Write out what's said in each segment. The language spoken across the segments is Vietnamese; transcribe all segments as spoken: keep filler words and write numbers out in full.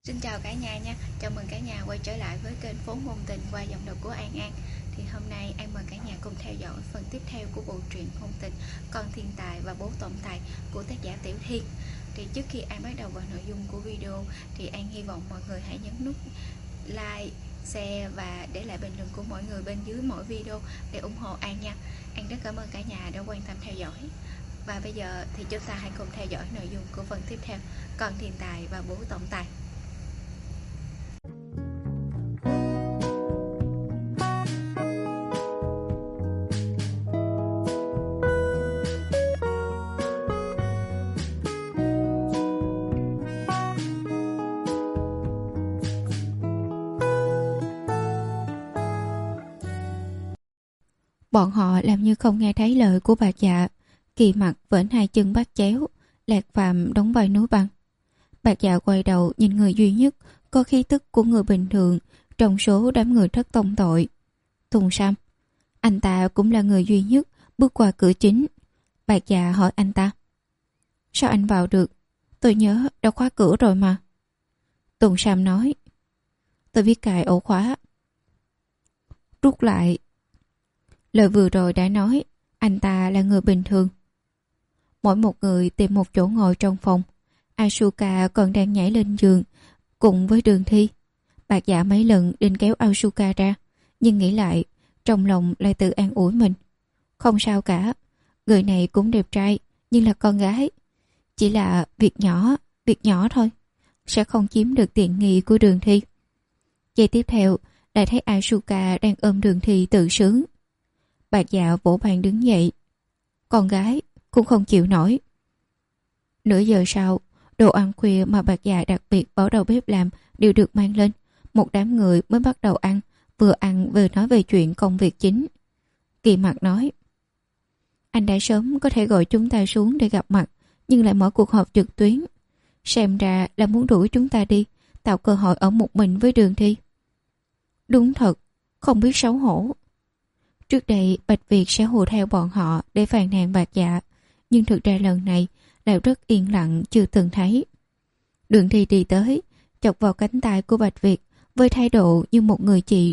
Xin chào cả nhà nha, chào mừng cả nhà quay trở lại với kênh Phố Ngôn Tình qua giọng đọc của An An. Thì hôm nay An mời cả nhà cùng theo dõi phần tiếp theo của bộ truyện ngôn tình Con Thiên Tài và Bố Tổng Tài của tác giả Tiểu Thiên. Thì trước khi An bắt đầu vào nội dung của video thì An hy vọng mọi người hãy nhấn nút like, share và để lại bình luận của mọi người bên dưới mỗi video để ủng hộ An nha. An rất cảm ơn cả nhà đã quan tâm theo dõi. Và bây giờ thì chúng ta hãy cùng theo dõi nội dung của phần tiếp theo, Con Thiên Tài và Bố Tổng Tài. Bọn họ làm như không nghe thấy lời của bà Dạ. Kỳ Mặc vẫn hai chân bắt chéo, Lạc Phàm đóng vai núi băng. Bà Dạ quay đầu nhìn người duy nhất có khí tức của người bình thường trong số đám người thất tông tội, Tùng Sam. Anh ta cũng là người duy nhất bước qua cửa chính. Bà Dạ hỏi anh ta: "Sao anh vào được? Tôi nhớ đã khóa cửa rồi mà." Tùng Sam nói: "Tôi biết cài ổ khóa." Rút lại. Lời vừa rồi đã nói anh ta là người bình thường. Mỗi một người tìm một chỗ ngồi trong phòng. Asuka còn đang nhảy lên giường cùng với Đường Thi. Bà Dạ mấy lần định kéo Asuka ra, nhưng nghĩ lại, trong lòng lại tự an ủi mình: không sao cả, người này cũng đẹp trai, nhưng là con gái. Chỉ là việc nhỏ, việc nhỏ thôi, sẽ không chiếm được tiện nghi của Đường Thi. Giây tiếp theo, lại thấy Asuka đang ôm Đường Thi tự sướng. Bà Dạ vỗ bàn đứng dậy. Con gái cũng không chịu nổi. Nửa giờ sau, đồ ăn khuya mà bà Dạ đặc biệt bảo đầu bếp làm đều được mang lên. Một đám người mới bắt đầu ăn, vừa ăn vừa nói về chuyện công việc chính. Kỳ Mặc nói: "Anh đã sớm có thể gọi chúng ta xuống để gặp mặt, nhưng lại mở cuộc họp trực tuyến. Xem ra là muốn đuổi chúng ta đi, tạo cơ hội ở một mình với Đường Thi. Đúng thật, không biết xấu hổ." Trước đây Bạch Việt sẽ hùa theo bọn họ để phàn nàn bà Dạ, nhưng thực ra lần này lại rất yên lặng, chưa từng thấy. Đường Thi đi tới, chọc vào cánh tay của Bạch Việt với thái độ như một người chị.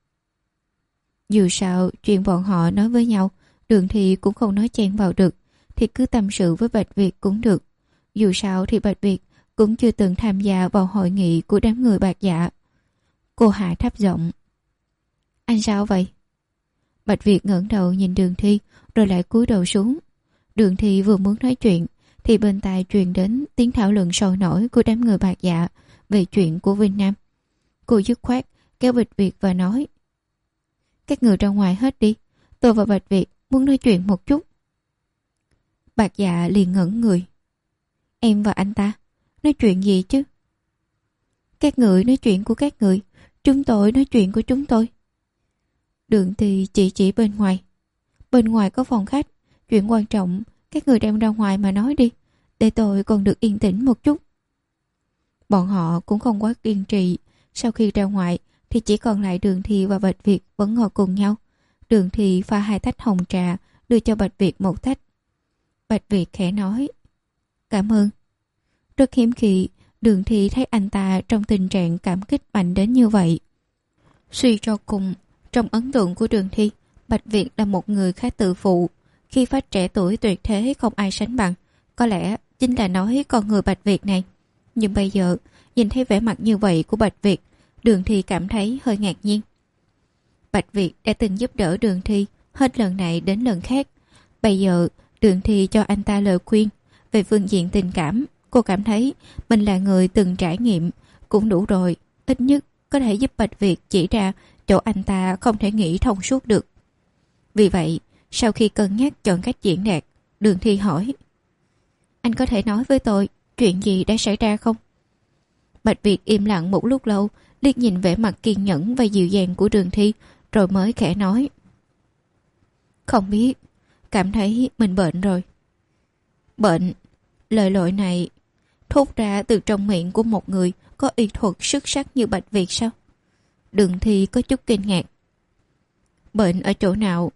Dù sao chuyện bọn họ nói với nhau, Đường Thi cũng không nói chen vào được, thì cứ tâm sự với Bạch Việt cũng được. Dù sao thì Bạch Việt cũng chưa từng tham gia vào hội nghị của đám người bạc Dạ. Cô hạ thấp giọng: "Anh sao vậy?" Bạch Việt ngẩng đầu nhìn Đường Thi rồi lại cúi đầu xuống. Đường Thi vừa muốn nói chuyện thì bên tai truyền đến tiếng thảo luận sôi nổi của đám người bạc Dạ về chuyện của Vinh Nam. Cô dứt khoát kéo Bạch Việt và nói: "Các người ra ngoài hết đi, tôi và Bạch Việt muốn nói chuyện một chút." Bạc Dạ liền ngẩn người: "Em và anh ta nói chuyện gì chứ?" "Các người nói chuyện của các người, chúng tôi nói chuyện của chúng tôi." Đường Thi chỉ chỉ bên ngoài: "Bên ngoài có phòng khách, chuyện quan trọng các người đem ra ngoài mà nói đi, để tôi còn được yên tĩnh một chút." Bọn họ cũng không quá kiên trì. Sau khi ra ngoài thì chỉ còn lại Đường Thi và Bạch Việt vẫn ngồi cùng nhau. Đường Thi pha hai tách hồng trà đưa cho Bạch Việt một tách. Bạch Việt khẽ nói: "Cảm ơn." Rất hiếm khi Đường Thi thấy anh ta trong tình trạng cảm kích mạnh đến như vậy. Suy cho cùng, trong ấn tượng của Đường Thi, Bạch Việt là một người khá tự phụ. Khi phát trẻ tuổi tuyệt thế không ai sánh bằng, có lẽ chính là nói con người Bạch Việt này. Nhưng bây giờ nhìn thấy vẻ mặt như vậy của Bạch Việt, Đường Thi cảm thấy hơi ngạc nhiên. Bạch Việt đã từng giúp đỡ Đường Thi hết lần này đến lần khác. Bây giờ Đường Thi cho anh ta lời khuyên về phương diện tình cảm. Cô cảm thấy mình là người từng trải nghiệm cũng đủ rồi, ít nhất có thể giúp Bạch Việt chỉ ra chỗ anh ta không thể nghĩ thông suốt được. Vì vậy, sau khi cân nhắc chọn cách diễn đạt, Đường Thi hỏi: "Anh có thể nói với tôi chuyện gì đã xảy ra không?" Bạch Việt im lặng một lúc lâu, liếc nhìn vẻ mặt kiên nhẫn và dịu dàng của Đường Thi, rồi mới khẽ nói: "Không biết, cảm thấy mình bệnh rồi." "Bệnh?" Lời lội này thốt ra từ trong miệng của một người có y thuật xuất sắc như Bạch Việt sao? Đường Thi có chút kinh ngạc. "Bệnh ở chỗ nào?"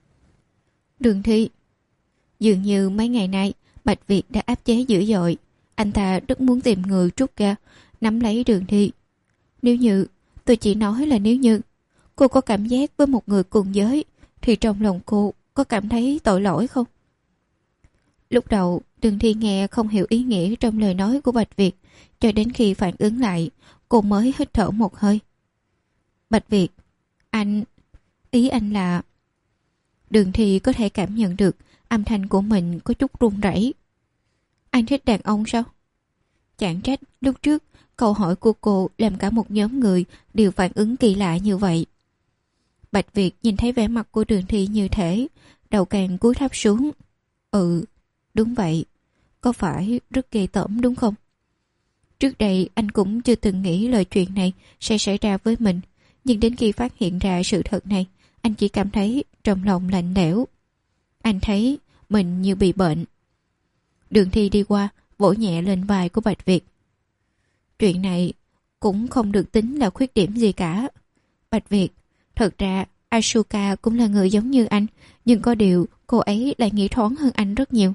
Đường Thi: "Dường như mấy ngày nay Bạch Việt đã áp chế dữ dội. Anh ta rất muốn tìm người trút ra, nắm lấy Đường Thi. Nếu như, tôi chỉ nói là nếu như, cô có cảm giác với một người cùng giới, thì trong lòng cô có cảm thấy tội lỗi không? Lúc đầu, Đường Thi nghe không hiểu ý nghĩa trong lời nói của Bạch Việt, cho đến khi phản ứng lại, cô mới hít thở một hơi. Bạch Việt, anh... ý anh là... Đường Thi có thể cảm nhận được âm thanh của mình có chút run rẩy. Anh thích đàn ông sao? Chẳng trách lúc trước câu hỏi của cô làm cả một nhóm người đều phản ứng kỳ lạ như vậy. Bạch Việt nhìn thấy vẻ mặt của Đường Thi như thế, đầu càng cúi thấp xuống. Ừ, đúng vậy. Có phải rất ghê tởm đúng không? Trước đây anh cũng chưa từng nghĩ lời chuyện này sẽ xảy ra với mình, nhưng đến khi phát hiện ra sự thật này, anh chỉ cảm thấy trong lòng lạnh lẽo. Anh thấy mình như bị bệnh. Đường Thi đi qua, vỗ nhẹ lên vai của Bạch Việt. Chuyện này cũng không được tính là khuyết điểm gì cả. Bạch Việt, thật ra Asuka cũng là người giống như anh, nhưng có điều cô ấy lại nghĩ thoáng hơn anh rất nhiều.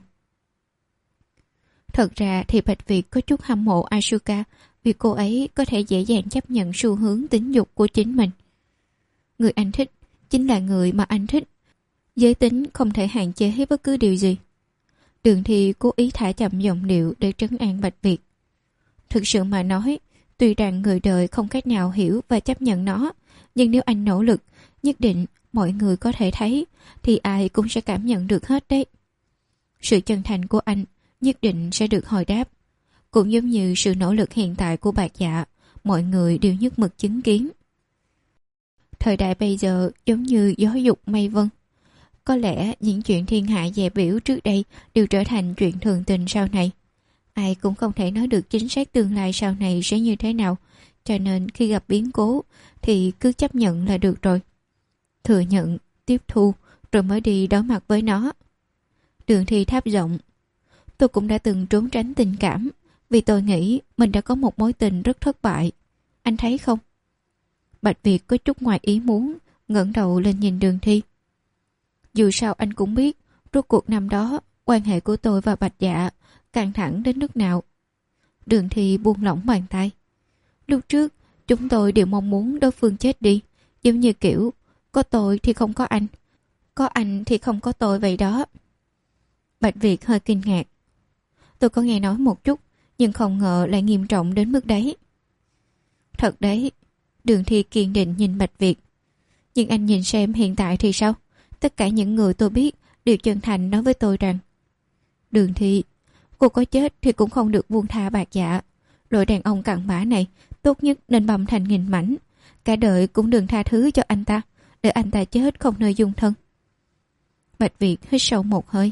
Thật ra thì Bạch Việt có chút hâm mộ Asuka vì cô ấy có thể dễ dàng chấp nhận xu hướng tính dục của chính mình. Người anh thích chính là người mà anh thích. Giới tính không thể hạn chế bất cứ điều gì. Đường Thi cố ý thả chậm giọng điệu để trấn an Bạch Việt. Thực sự mà nói, tuy rằng người đời không cách nào hiểu và chấp nhận nó, nhưng nếu anh nỗ lực, nhất định mọi người có thể thấy, thì ai cũng sẽ cảm nhận được hết đấy. Sự chân thành của anh nhất định sẽ được hồi đáp. Cũng giống như sự nỗ lực hiện tại của Bạc Dạ, mọi người đều nhất mực chứng kiến. Thời đại bây giờ giống như gió dục mây vân. Có lẽ những chuyện thiên hạ dè bỉu trước đây đều trở thành chuyện thường tình sau này. Ai cũng không thể nói được chính xác tương lai sau này sẽ như thế nào, cho nên khi gặp biến cố thì cứ chấp nhận là được rồi. Thừa nhận, tiếp thu, rồi mới đi đối mặt với nó. Đường Thi tháp giọng. Tôi cũng đã từng trốn tránh tình cảm, vì tôi nghĩ mình đã có một mối tình rất thất bại. Anh thấy không? Bạch Việt có chút ngoài ý muốn, ngẩng đầu lên nhìn Đường Thi. Dù sao anh cũng biết, rốt cuộc năm đó, quan hệ của tôi và Bạch Dạ căng thẳng đến nước nào. Đường Thi buông lỏng bàn tay. Lúc trước, chúng tôi đều mong muốn đối phương chết đi, giống như kiểu, có tôi thì không có anh, có anh thì không có tôi vậy đó. Bạch Việt hơi kinh ngạc. Tôi có nghe nói một chút, nhưng không ngờ lại nghiêm trọng đến mức đấy. Thật đấy. Đường Thi kiên định nhìn Bạch Việt. Nhưng anh nhìn xem hiện tại thì sao? Tất cả những người tôi biết đều chân thành nói với tôi rằng Đường Thi, cô có chết thì cũng không được buông tha Bạc Dạ. Loại đàn ông cặn bã này tốt nhất nên bầm thành nghìn mảnh. Cả đời cũng đừng tha thứ cho anh ta, để anh ta chết không nơi dung thân. Bạch Việt hít sâu một hơi.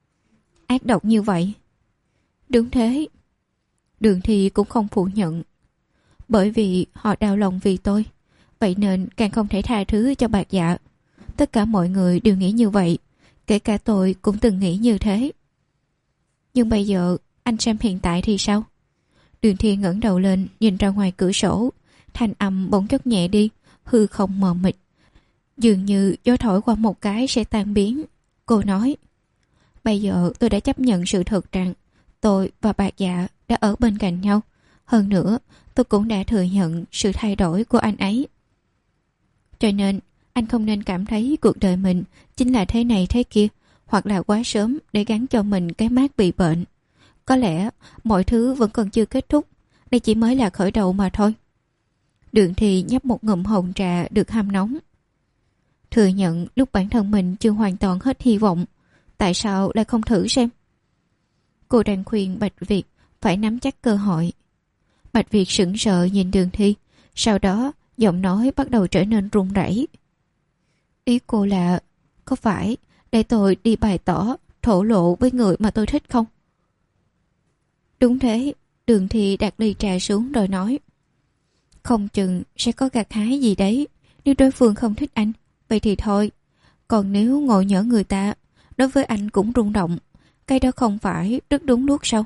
Ác độc như vậy. Đúng thế. Đường Thi cũng không phủ nhận. Bởi vì họ đau lòng vì tôi, vậy nên càng không thể tha thứ cho Bạc Dạ. Tất cả mọi người đều nghĩ như vậy, kể cả tôi cũng từng nghĩ như thế. Nhưng bây giờ anh xem hiện tại thì sao? Đường Thi ngẩng đầu lên nhìn ra ngoài cửa sổ, thanh âm bỗng chốc nhẹ đi, hư không mờ mịt, dường như gió thổi qua một cái sẽ tan biến. Cô nói, bây giờ tôi đã chấp nhận sự thật rằng tôi và Bạc Dạ đã ở bên cạnh nhau. Hơn nữa, tôi cũng đã thừa nhận sự thay đổi của anh ấy. Cho nên, anh không nên cảm thấy cuộc đời mình chính là thế này thế kia, hoặc là quá sớm để gắn cho mình cái mác bị bệnh. Có lẽ mọi thứ vẫn còn chưa kết thúc, đây chỉ mới là khởi đầu mà thôi. Đường Thi nhấp một ngụm hồng trà được hâm nóng. Thừa nhận lúc bản thân mình chưa hoàn toàn hết hy vọng, tại sao lại không thử xem? Cô đang khuyên Bạch Việt phải nắm chắc cơ hội. Bạch Việt sững sờ nhìn Đường Thi, sau đó giọng nói bắt đầu trở nên run rẩy. Ý cô là, có phải để tôi đi bày tỏ, thổ lộ với người mà tôi thích không? Đúng thế. Đường Thi đặt ly trà xuống rồi nói, không chừng sẽ có gặt hái gì đấy. Nếu đối phương không thích anh, vậy thì thôi. Còn nếu ngồi nhỡ người ta, đối với anh cũng rung động, cái đó không phải rất đúng lúc sao?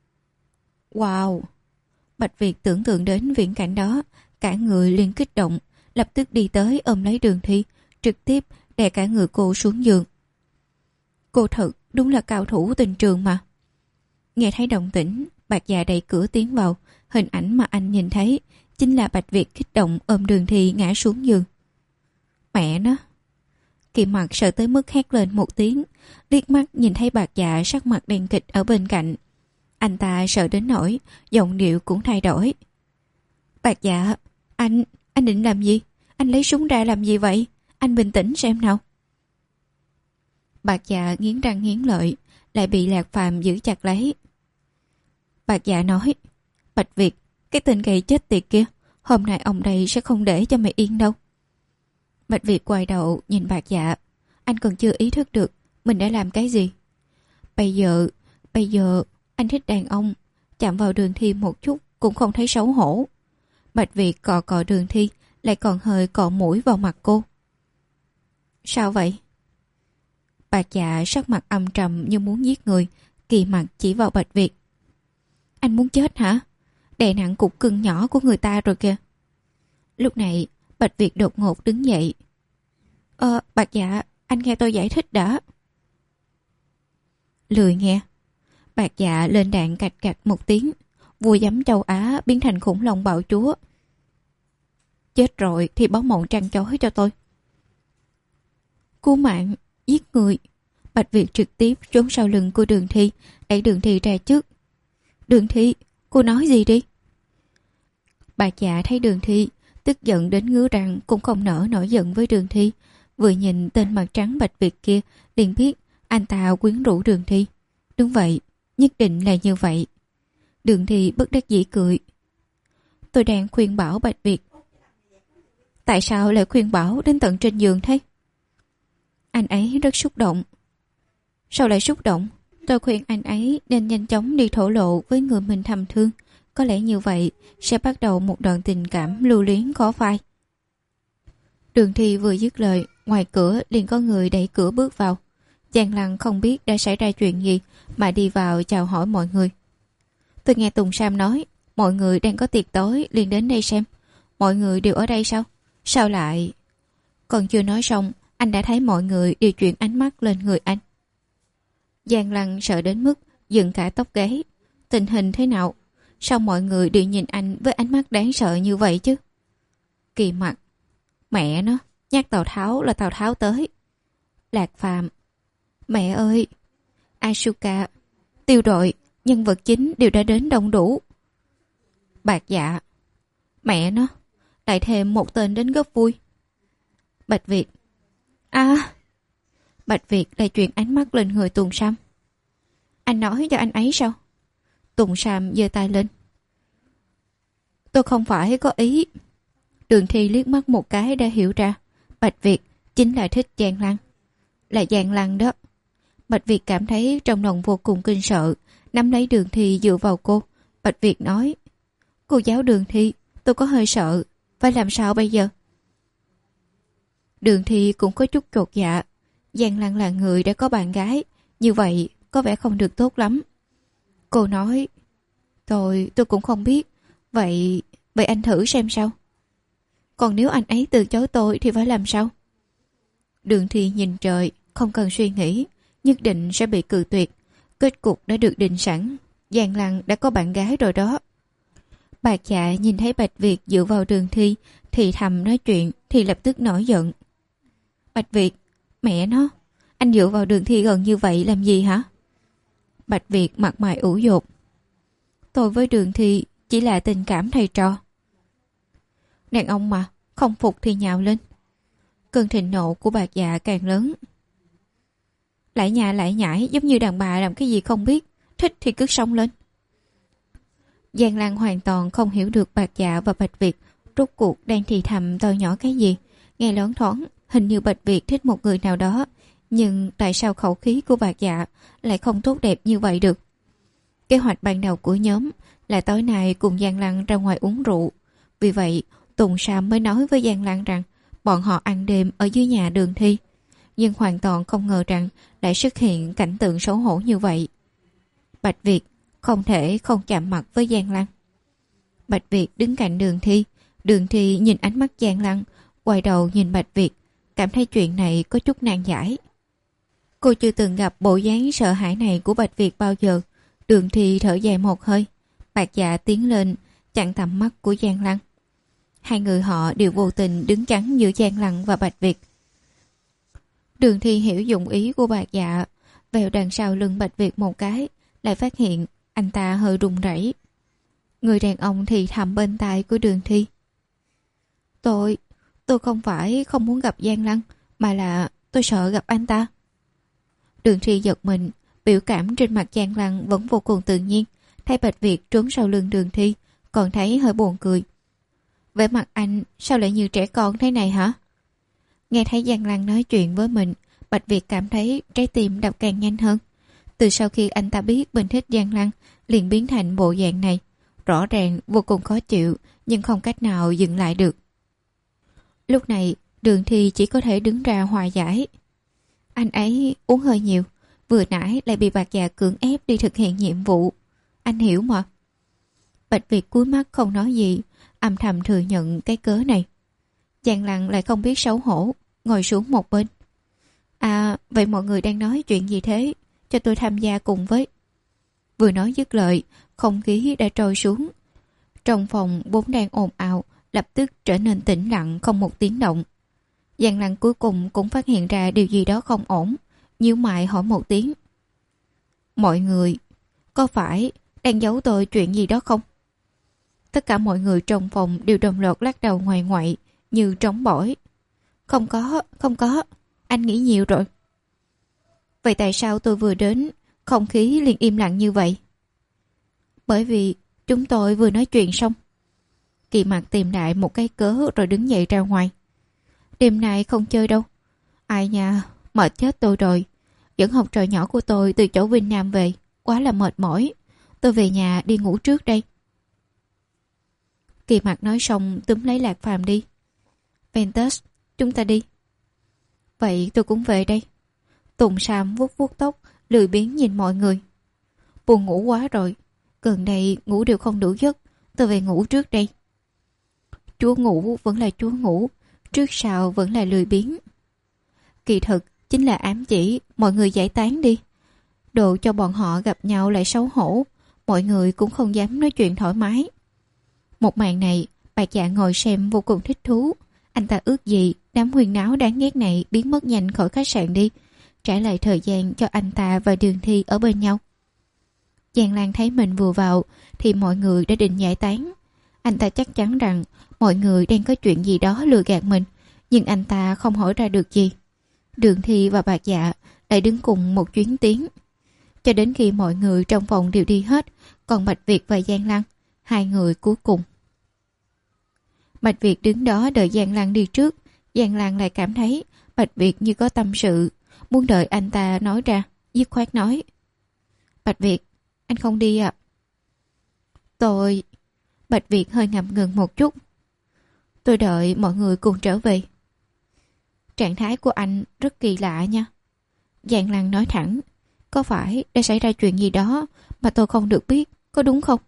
Wow! Bạch Việt tưởng tượng đến viễn cảnh đó, cả người liền kích động, lập tức đi tới ôm lấy Đường Thi, trực tiếp đè cả người cô xuống giường. Cô thật đúng là cao thủ tình trường mà. Nghe thấy động tĩnh, Bạc Dạ đẩy cửa tiến vào. Hình ảnh mà anh nhìn thấy chính là Bạch Việt kích động ôm Đường Thi ngã xuống giường. Mẹ nó! Kỳ Mặc sợ tới mức hét lên một tiếng, liếc mắt nhìn thấy Bạc Dạ sắc mặt đen kịt ở bên cạnh. Anh ta sợ đến nỗi giọng điệu cũng thay đổi. Bạc Dạ, anh, anh định làm gì? Anh lấy súng ra làm gì vậy? Anh bình tĩnh xem nào. Bạc Dạ nghiến răng nghiến lợi, lại bị Lạc Phàm giữ chặt lấy. Bạc Dạ nói, Bạch Việt, cái tên gầy chết tiệt kia, hôm nay ông đây sẽ không để cho mày yên đâu. Bạch Việt quay đầu nhìn Bạc Dạ, anh còn chưa ý thức được mình đã làm cái gì. Bây giờ, bây giờ anh thích đàn ông, chạm vào Đường Thi một chút cũng không thấy xấu hổ. Bạch Việt cọ cọ Đường Thi, lại còn hơi cọ mũi vào mặt cô. Sao vậy? Bạc Dạ sắc mặt âm trầm như muốn giết người. Kỳ Mặc chỉ vào Bạch Việt. Anh muốn chết hả? Đè nặng cục cưng nhỏ của người ta rồi kìa. Lúc này Bạch Việt đột ngột đứng dậy. Ờ, Bạc Dạ, anh nghe tôi giải thích đã. Lười nghe. Bạc Dạ lên đạn cạch cạch một tiếng. Vua giấm châu Á biến thành khủng long bạo chúa. Chết rồi thì báo mộng trăng chói cho tôi. Cứu mạng, giết người. Bạch Việt trực tiếp trốn sau lưng của Đường Thi, đẩy Đường Thi ra trước. Đường Thi, cô nói gì đi? Bạc Dạ thấy Đường Thi tức giận đến ngứa răng cũng không nỡ nổi giận với Đường Thi. Vừa nhìn tên mặt trắng Bạch Việt kia liền biết anh ta quyến rũ Đường Thi. Đúng vậy, nhất định là như vậy. Đường Thi bất đắc dĩ cười. Tôi đang khuyên bảo Bạch Việt. Tại sao lại khuyên bảo đến tận trên giường thế? Anh ấy rất xúc động. Sao lại xúc động? Tôi khuyên anh ấy nên nhanh chóng đi thổ lộ với người mình thầm thương. Có lẽ như vậy sẽ bắt đầu một đoạn tình cảm lưu luyến khó phai. Đường Thi vừa dứt lời, ngoài cửa liền có người đẩy cửa bước vào. Giang Lăng không biết đã xảy ra chuyện gì mà đi vào chào hỏi mọi người. Tôi nghe Tùng Sam nói mọi người đang có tiệc tối liền đến đây xem. Mọi người đều ở đây sao? Sao lại... Còn chưa nói xong, anh đã thấy mọi người đều chuyển ánh mắt lên người anh. Giang Lăng sợ đến mức dựng cả tóc gáy. Tình hình thế nào? Sao mọi người đều nhìn anh với ánh mắt đáng sợ như vậy chứ? Kỳ Mặc. Mẹ nó, nhắc Tào Tháo là Tào Tháo tới. Lạc Phàm. Mẹ ơi. Asuka. Tiêu đội, nhân vật chính đều đã đến đông đủ. Bạc Dạ. Mẹ nó, lại thêm một tên đến góp vui. Bạch Việt. À. Bạch Việt lại chuyển ánh mắt lên người Tùng Sam. Anh nói cho anh ấy sao? Tùng Sam giơ tay lên. Tôi không phải có ý. Đường Thi liếc mắt một cái đã hiểu ra. Bạch Việt chính là thích Giang Lăng. Là Giang Lăng đó. Bạch Việt cảm thấy trong lòng vô cùng kinh sợ, nắm lấy Đường Thi dựa vào cô. Bạch Việt nói, cô giáo Đường Thi, tôi có hơi sợ, phải làm sao bây giờ? Đường Thi cũng có chút chột dạ. Giang Lăng là người đã có bạn gái, như vậy có vẻ không được tốt lắm. Cô nói, tôi, tôi cũng không biết, vậy, vậy anh thử xem sao. Còn nếu anh ấy từ chối tôi thì phải làm sao? Đường Thi nhìn trời, không cần suy nghĩ, nhất định sẽ bị cự tuyệt. Kết cục đã được định sẵn, Giang Lăng đã có bạn gái rồi đó. Bạc Dạ nhìn thấy Bạch Việt dựa vào Đường Thi, thì thầm nói chuyện thì lập tức nổi giận. Bạch Việt, mẹ nó, anh dựa vào Đường Thi gần như vậy làm gì hả? Bạch Việt mặt mày ủ dột. Tôi với Đường Thi chỉ là tình cảm thầy trò. Đàn ông mà, không phục thì nhào lên. Cơn thịnh nộ của Bạc Dạ càng lớn. Lại nhà lại nhảy giống như đàn bà làm cái gì không biết, thích thì cứ xông lên. Giang Lăng hoàn toàn không hiểu được Bạc Dạ và Bạch Việt rốt cuộc đang thì thầm to nhỏ cái gì. Nghe loáng thoáng hình như Bạch Việt thích một người nào đó, nhưng tại sao khẩu khí của Bạc Dạ lại không tốt đẹp như vậy được? Kế hoạch ban đầu của nhóm là tối nay cùng Giang Lăng ra ngoài uống rượu. Vì vậy Tùng Sam mới nói với Giang Lăng rằng bọn họ ăn đêm ở dưới nhà Đường Thi, nhưng hoàn toàn không ngờ rằng lại xuất hiện cảnh tượng xấu hổ như vậy. Bạch Việt không thể không chạm mặt với Giang Lăng. Bạch Việt đứng cạnh Đường Thi. Đường Thi nhìn ánh mắt Giang Lăng, quay đầu nhìn Bạch Việt, cảm thấy chuyện này có chút nan giải. Cô chưa từng gặp bộ dáng sợ hãi này của Bạch Việt bao giờ. Đường Thi thở dài một hơi. Bạc Dạ tiến lên chặn tầm mắt của Giang Lăng. Hai người họ đều vô tình đứng chắn giữa Giang Lăng và Bạch Việt. Đường Thi hiểu dụng ý của Bạc Dạ, vèo đằng sau lưng Bạch Việt một cái, lại phát hiện anh ta hơi run rẩy. Người đàn ông thì thầm bên tai của Đường Thi. Tôi, tôi không phải không muốn gặp Giang Lăng, mà là tôi sợ gặp anh ta. Đường Thi giật mình, biểu cảm trên mặt Giang Lăng vẫn vô cùng tự nhiên. Thấy Bạch Việt trốn sau lưng Đường Thi, còn thấy hơi buồn cười. Vẻ mặt anh sao lại như trẻ con thế này hả? Nghe thấy Giang Lăng nói chuyện với mình, Bạch Việt cảm thấy trái tim đập càng nhanh hơn. Từ sau khi anh ta biết mình thích Giang Lăng, liền biến thành bộ dạng này. Rõ ràng vô cùng khó chịu, nhưng không cách nào dừng lại được. Lúc này, Đường Thi chỉ có thể đứng ra hòa giải. Anh ấy uống hơi nhiều, vừa nãy lại bị Bạc Dạ cưỡng ép đi thực hiện nhiệm vụ. Anh hiểu mà. Bạch Việt cúi mắt không nói gì, âm thầm thừa nhận cái cớ này. Giang Lăng lại không biết xấu hổ, ngồi xuống một bên. À, vậy mọi người đang nói chuyện gì thế? Cho tôi tham gia cùng với. Vừa nói dứt lời, không khí đã trôi xuống. Trong phòng vốn đang ồn ào, lập tức trở nên tĩnh lặng không một tiếng động. Giang Lăng cuối cùng cũng phát hiện ra điều gì đó không ổn, nhíu mày hỏi một tiếng. Mọi người, có phải đang giấu tôi chuyện gì đó không? Tất cả mọi người trong phòng đều đồng loạt lắc đầu ngoài ngoại, như trống bỏi. Không có, không có, anh nghĩ nhiều rồi. Vậy tại sao tôi vừa đến, không khí liền im lặng như vậy? Bởi vì chúng tôi vừa nói chuyện xong. Kỳ Mặc tìm lại một cái cớ rồi đứng dậy ra ngoài. Đêm nay không chơi đâu. Ai nha, mệt chết tôi rồi. Dẫn học trò nhỏ của tôi từ chỗ Vinh Nam về, quá là mệt mỏi. Tôi về nhà đi ngủ trước đây. Kỳ Mặc nói xong túm lấy Lạc Phàm đi. Ventus, chúng ta đi. Vậy tôi cũng về đây. Tùng Sam vuốt vuốt tóc, lười biếng nhìn mọi người. Buồn ngủ quá rồi. Gần đây ngủ đều không đủ giấc. Tôi về ngủ trước đây. Chúa ngủ vẫn là chúa ngủ, trước sau vẫn là lười biếng. Kỳ thực chính là ám chỉ mọi người giải tán đi. Độ cho bọn họ gặp nhau lại xấu hổ. Mọi người cũng không dám nói chuyện thoải mái. Một màn này, Bạc Dạ ngồi xem vô cùng thích thú. Anh ta ước gì đám huyên náo đáng ghét này biến mất nhanh khỏi khách sạn đi, trả lại thời gian cho anh ta và Đường Thi ở bên nhau. Giang Lan thấy mình vừa vào thì mọi người đã định giải tán. Anh ta chắc chắn rằng mọi người đang có chuyện gì đó lừa gạt mình, nhưng anh ta không hỏi ra được gì. Đường Thi và Bạc Dạ lại đứng cùng một chuyến tiến. Cho đến khi mọi người trong phòng đều đi hết, còn Bạch Việt và Giang Lăng, hai người cuối cùng. Bạch Việt đứng đó đợi Giang Lăng đi trước. Giang Lăng lại cảm thấy Bạch Việt như có tâm sự, muốn đợi anh ta nói ra, dứt khoát nói. Bạch Việt, anh không đi à? Tôi... Bạch Việt hơi ngập ngừng một chút. Tôi đợi mọi người cùng trở về. Trạng thái của anh rất kỳ lạ nha. Giang Lăng nói thẳng. Có phải đã xảy ra chuyện gì đó mà tôi không được biết, có đúng không?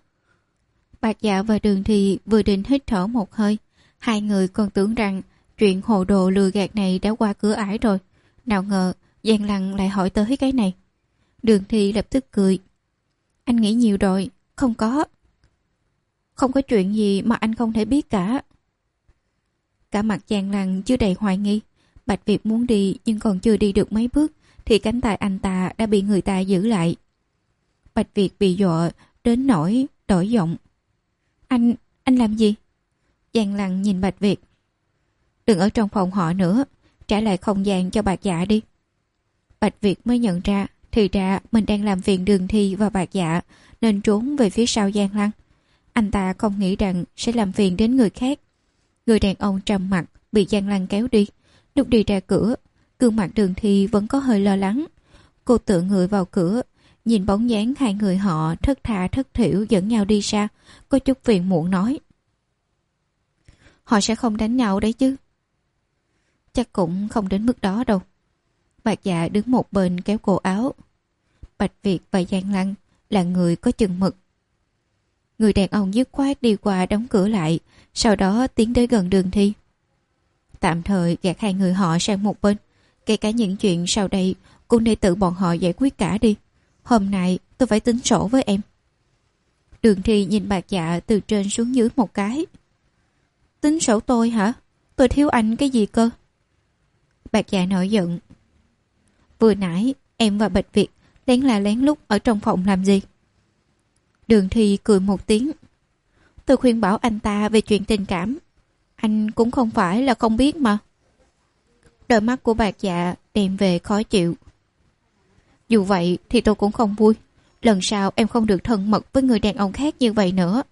Bạc Dạ và Đường Thi vừa định hít thở một hơi. Hai người còn tưởng rằng chuyện hồ đồ lừa gạt này đã qua cửa ải rồi. Nào ngờ Giang Lăng lại hỏi tới cái này. Đường Thi lập tức cười. Anh nghĩ nhiều rồi, không có. Không có chuyện gì mà anh không thể biết cả. Cả mặt Giang Lăng chưa đầy hoài nghi. Bạch Việt muốn đi nhưng còn chưa đi được mấy bước thì cánh tay anh ta đã bị người ta giữ lại. Bạch Việt bị dọa đến nỗi đổi giọng. Anh, anh làm gì? Giang Lăng nhìn Bạch Việt. Đừng ở trong phòng họ nữa, trả lại không gian cho Bạc Dạ đi. Bạch Việt mới nhận ra thì ra mình đang làm phiền Đường Thi và Bạc Dạ nên trốn về phía sau Giang Lăng. Anh ta không nghĩ rằng sẽ làm phiền đến người khác. Người đàn ông trầm mặc bị Giang Lăng kéo đi. Lúc đi ra cửa, gương mặt Đường Thi vẫn có hơi lo lắng. Cô tựa người vào cửa, nhìn bóng dáng hai người họ thất tha thất thểu dẫn nhau đi xa, có chút phiền muộn nói. Họ sẽ không đánh nhau đấy chứ? Chắc cũng không đến mức đó đâu. Bạc Dạ đứng một bên kéo cổ áo. Bạch Việt và Giang Lăng là người có chừng mực. Người đàn ông dứt khoát đi qua đóng cửa lại, sau đó tiến tới gần Đường Thi. Tạm thời gạt hai người họ sang một bên, kể cả những chuyện sau đây cũng để tự bọn họ giải quyết cả đi. Hôm nay tôi phải tính sổ với em. Đường Thi nhìn Bạc Dạ từ trên xuống dưới một cái. Tính sổ tôi hả? Tôi thiếu anh cái gì cơ? Bạc Dạ nổi giận. Vừa nãy em và Bạch Việt lén là lén lút ở trong phòng làm gì? Đường Thi cười một tiếng. Tôi khuyên bảo anh ta về chuyện tình cảm. Anh cũng không phải là không biết mà. Đôi mắt của Bạc Dạ đem về khó chịu. Dù vậy thì tôi cũng không vui. Lần sau em không được thân mật với người đàn ông khác như vậy nữa.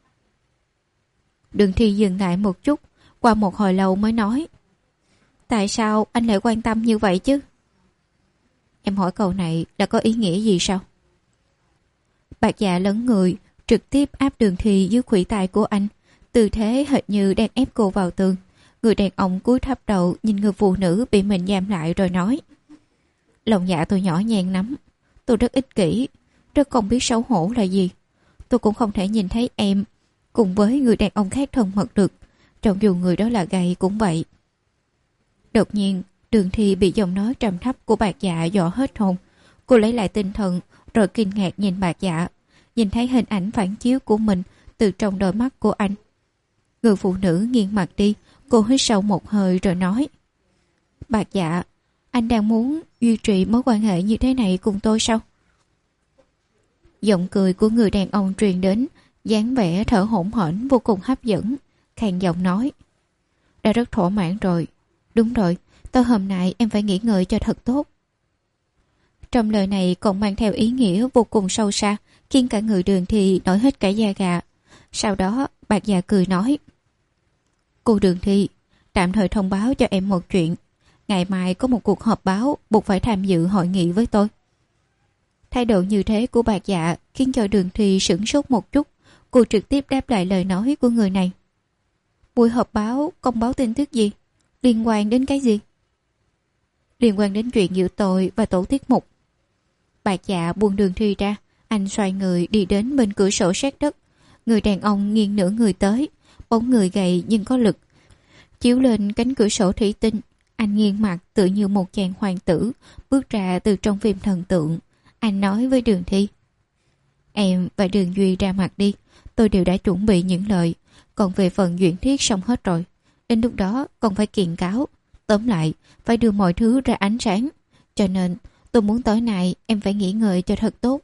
Đường Thi dừng lại một chút, qua một hồi lâu mới nói. Tại sao anh lại quan tâm như vậy chứ? Em hỏi câu này là có ý nghĩa gì sao? Bạc Dạ lấn người, trực tiếp áp Đường Thi dưới khuỷu tay của anh, tư thế hệt như đang ép cô vào tường. Người đàn ông cúi thấp đầu nhìn người phụ nữ bị mình giam lại rồi nói. Lòng dạ tôi nhỏ nhen lắm. Tôi rất ích kỷ, rất không biết xấu hổ là gì. Tôi cũng không thể nhìn thấy em cùng với người đàn ông khác thân mật được, cho dù người đó là gay cũng vậy. Đột nhiên, Đường Thi bị giọng nói trầm thấp của Bạc Dạ dọa hết hồn. Cô lấy lại tinh thần rồi kinh ngạc nhìn Bạc Dạ, nhìn thấy hình ảnh phản chiếu của mình từ trong đôi mắt của anh. Người phụ nữ nghiêng mặt đi, cô hít sâu một hơi rồi nói. Bạc Dạ, anh đang muốn duy trì mối quan hệ như thế này cùng tôi sao? Giọng cười của người đàn ông truyền đến, dáng vẻ thở hổn hển vô cùng hấp dẫn, khàn giọng nói. Đã rất thỏa mãn rồi. Đúng rồi, tối hôm nay em phải nghỉ ngơi cho thật tốt. Trong lời này còn mang theo ý nghĩa vô cùng sâu xa, khiến cả người Đường Thi nổi hết cả da gà. Sau đó Bạc Dạ cười nói. Cô Đường Thi, tạm thời thông báo cho em một chuyện. Ngày mai có một cuộc họp báo buộc phải tham dự hội nghị với tôi. Thái độ như thế của Bạc Dạ khiến cho Đường Thi sửng sốt một chút. Cô trực tiếp đáp lại lời nói của người này. Buổi họp báo công báo tin tức gì? Liên quan đến cái gì? Liên quan đến chuyện giữa tôi và tổ tiết mục. Bạc Dạ buông Đường Thi ra. Anh xoay người đi đến bên cửa sổ sát đất. Người đàn ông nghiêng nửa người tới, bóng người gầy nhưng có lực, chiếu lên cánh cửa sổ thủy tinh. Anh nghiêng mặt tự như một chàng hoàng tử bước ra từ trong phim thần tượng. Anh nói với Đường Thi. Em và Đường Duy ra mặt đi. Tôi đều đã chuẩn bị những lời. Còn về phần Duyện Thiết xong hết rồi. Đến lúc đó còn phải kiện cáo. Tóm lại phải đưa mọi thứ ra ánh sáng. Cho nên tôi muốn tối nay em phải nghỉ ngơi cho thật tốt.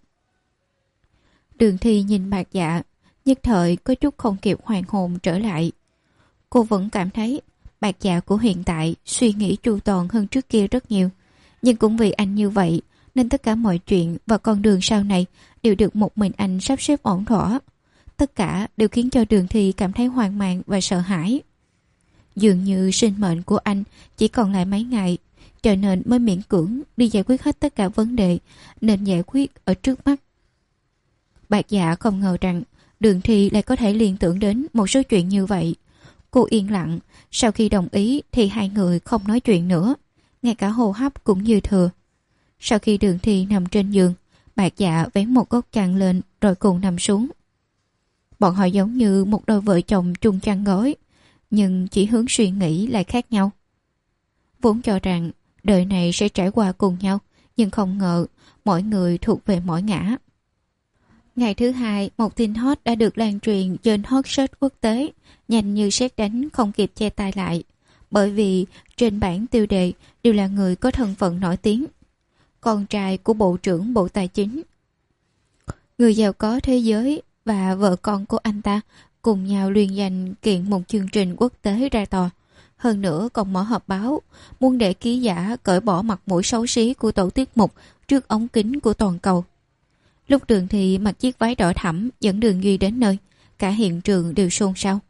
Đường Thi nhìn Bạc Dạ, nhất thời có chút không kịp hoàn hồn trở lại. Cô vẫn cảm thấy Bạc Dạ của hiện tại suy nghĩ chu toàn hơn trước kia rất nhiều. Nhưng cũng vì anh như vậy nên tất cả mọi chuyện và con đường sau này đều được một mình anh sắp xếp ổn thỏa. Tất cả đều khiến cho Đường Thi cảm thấy hoang mang và sợ hãi. Dường như sinh mệnh của anh chỉ còn lại mấy ngày, cho nên mới miễn cưỡng đi giải quyết hết tất cả vấn đề nên giải quyết ở trước mắt. Bạc Dạ không ngờ rằng Đường Thi lại có thể liên tưởng đến một số chuyện như vậy. Cô yên lặng, sau khi đồng ý thì hai người không nói chuyện nữa, ngay cả hô hấp cũng như thừa. Sau khi Đường Thi nằm trên giường, Bạc Dạ vén một góc chăn lên rồi cùng nằm xuống. Bọn họ giống như một đôi vợ chồng chung chăn gối, nhưng chỉ hướng suy nghĩ lại khác nhau. Vốn cho rằng đời này sẽ trải qua cùng nhau, nhưng không ngờ mỗi người thuộc về mỗi ngã. Ngày thứ hai, một tin hot đã được lan truyền trên hot search quốc tế, nhanh như sét đánh không kịp che tay lại, bởi vì trên bảng tiêu đề đều là người có thân phận nổi tiếng. Con trai của Bộ trưởng Bộ Tài chính, người giàu có thế giới và vợ con của anh ta cùng nhau liên danh kiện một chương trình quốc tế ra tòa. Hơn nữa còn mở họp báo, muốn để ký giả cởi bỏ mặt mũi xấu xí của tổ tiết mục trước ống kính của toàn cầu. Lúc Đường Thi mặc chiếc váy đỏ thẫm dẫn Đường Duy đến nơi, cả hiện trường đều xôn xao.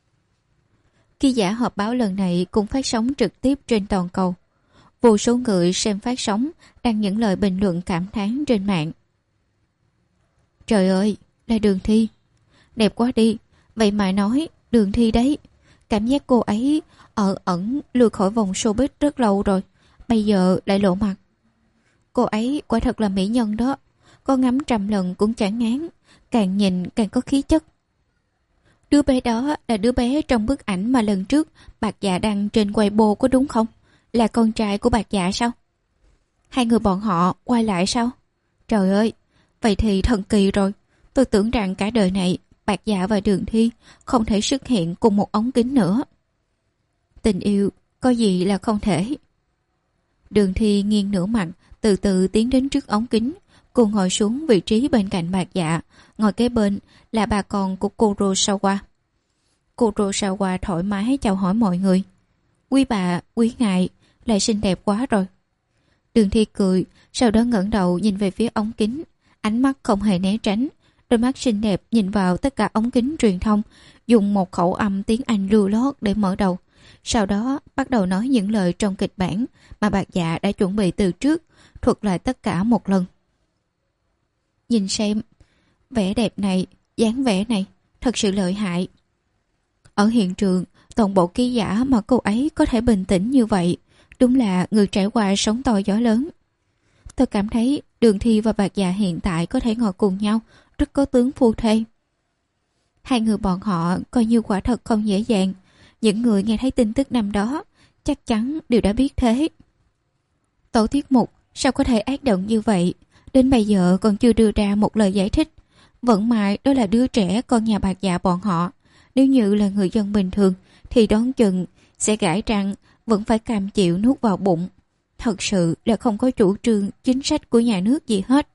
Ký giả họp báo lần này cũng phát sóng trực tiếp trên toàn cầu. Vô số người xem phát sóng đăng những lời bình luận cảm thán trên mạng. Trời ơi, là Đường Thi. Đẹp quá đi, vậy mà nói Đường Thi đấy. Cảm giác cô ấy ở ẩn lùi khỏi vòng showbiz rất lâu rồi, bây giờ lại lộ mặt. Cô ấy quả thật là mỹ nhân đó, có ngắm trăm lần cũng chẳng ngán, càng nhìn càng có khí chất. Đứa bé đó là đứa bé trong bức ảnh mà lần trước Bạc Dạ đăng trên Weibo có đúng không? Là con trai của Bạc Dạ sao? Hai người bọn họ quay lại sao? Trời ơi, vậy thì thần kỳ rồi. Tôi tưởng rằng cả đời này Bạc Dạ và Đường Thi không thể xuất hiện cùng một ống kính nữa. Tình yêu có gì là không thể. Đường Thi nghiêng nửa mặt, từ từ tiến đến trước ống kính. Cô ngồi xuống vị trí bên cạnh Bạc Dạ. Ngồi kế bên là bà con của Kurosawa. Kurosawa thoải mái chào hỏi mọi người. Quý bà, quý ngài, lại xinh đẹp quá rồi. Đường Thi cười, sau đó ngẩng đầu nhìn về phía ống kính. Ánh mắt không hề né tránh. Đôi mắt xinh đẹp nhìn vào tất cả ống kính truyền thông, dùng một khẩu âm tiếng Anh lưu lót để mở đầu. Sau đó bắt đầu nói những lời trong kịch bản mà Bạc Dạ đã chuẩn bị từ trước, thuật lại tất cả một lần. Nhìn xem, vẻ đẹp này, dáng vẻ này, thật sự lợi hại. Ở hiện trường, toàn bộ ký giả mà cô ấy có thể bình tĩnh như vậy, đúng là người trải qua sóng to gió lớn. Tôi cảm thấy Đường Thi và Bạc Dạ hiện tại có thể ngồi cùng nhau, rất có tướng phu thê. Hai người bọn họ coi như quả thật không dễ dàng. Những người nghe thấy tin tức năm đó chắc chắn đều đã biết thế. Tổ tiết mục sao có thể ác động như vậy, đến bây giờ còn chưa đưa ra một lời giải thích. Vẫn mãi đó là đứa trẻ con nhà Bạc Dạ bọn họ. Nếu như là người dân bình thường thì đoán chừng sẽ gãi răng, vẫn phải cam chịu nuốt vào bụng. Thật sự là không có chủ trương chính sách của nhà nước gì hết.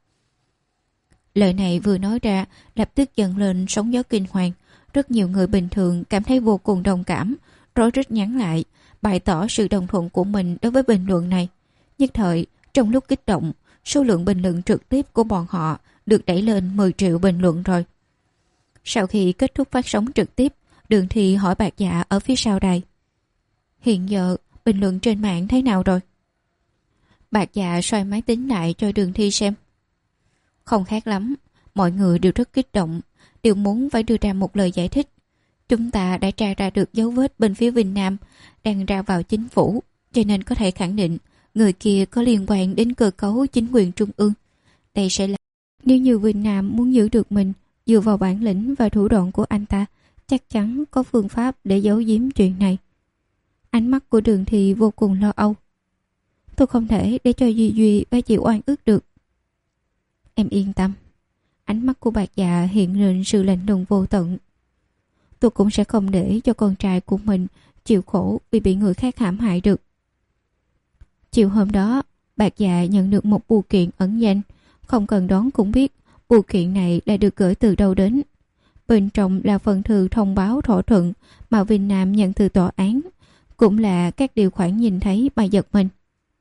Lời này vừa nói ra lập tức dần lên sóng gió kinh hoàng. Rất nhiều người bình thường cảm thấy vô cùng đồng cảm, rối rít nhắn lại, bày tỏ sự đồng thuận của mình đối với bình luận này. Nhất thời, trong lúc kích động, số lượng bình luận trực tiếp của bọn họ được đẩy lên mười triệu bình luận rồi. Sau khi kết thúc phát sóng trực tiếp, Đường Thi hỏi Bạc Dạ ở phía sau đài. Hiện giờ, bình luận trên mạng thế nào rồi? Bạc Dạ xoay máy tính lại cho Đường Thi xem. Không khác lắm, mọi người đều rất kích động, đều muốn phải đưa ra một lời giải thích. Chúng ta đã tra ra được dấu vết bên phía Vinh Nam đang ra vào chính phủ, cho nên có thể khẳng định người kia có liên quan đến cơ cấu chính quyền trung ương. Đây sẽ là... Nếu như Vinh Nam muốn giữ được mình, dựa vào bản lĩnh và thủ đoạn của anh ta, chắc chắn có phương pháp để giấu giếm chuyện này. Ánh mắt của Đường Thi vô cùng lo âu. Tôi không thể để cho Duy Duy phải chịu oan ức được. Em yên tâm. Ánh mắt của Bạc Dạ hiện lên sự lạnh lùng vô tận. Tôi cũng sẽ không để cho con trai của mình chịu khổ vì bị người khác hãm hại được. Chiều hôm đó, Bạc Dạ nhận được một bưu kiện ẩn danh. Không cần đoán cũng biết bưu kiện này đã được gửi từ đâu đến. Bên trong là phần thư thông báo thỏa thuận mà Vinh Nam nhận từ tòa án, cũng là các điều khoản nhìn thấy mà giật mình.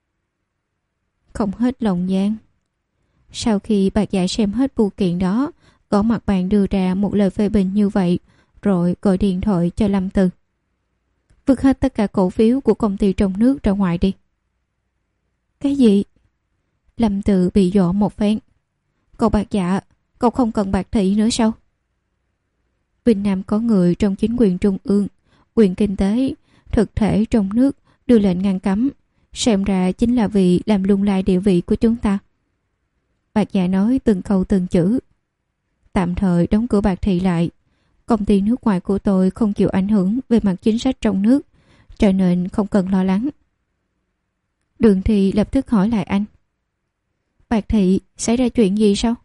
Không hết lòng gian. Sau khi Bạc Dạ xem hết bưu kiện đó, gõ mặt bàn đưa ra một lời phê bình như vậy, rồi gọi điện thoại cho Lâm Từ. Vứt hết tất cả cổ phiếu của công ty trong nước ra ngoài đi. Cái gì? Lâm Từ bị dọa một phen. Cậu Bạc Dạ, cậu không cần bạc thị nữa sao? Vinh Nam có người trong chính quyền trung ương, quyền kinh tế, thực thể trong nước đưa lệnh ngăn cấm. Xem ra chính là vì làm lung lay địa vị của chúng ta. Bạc Dạ nói từng câu từng chữ. Tạm thời đóng cửa bạc thị lại. Công ty nước ngoài của tôi không chịu ảnh hưởng về mặt chính sách trong nước, cho nên không cần lo lắng. Đường Thi lập tức hỏi lại anh. Bạc thị xảy ra chuyện gì sao?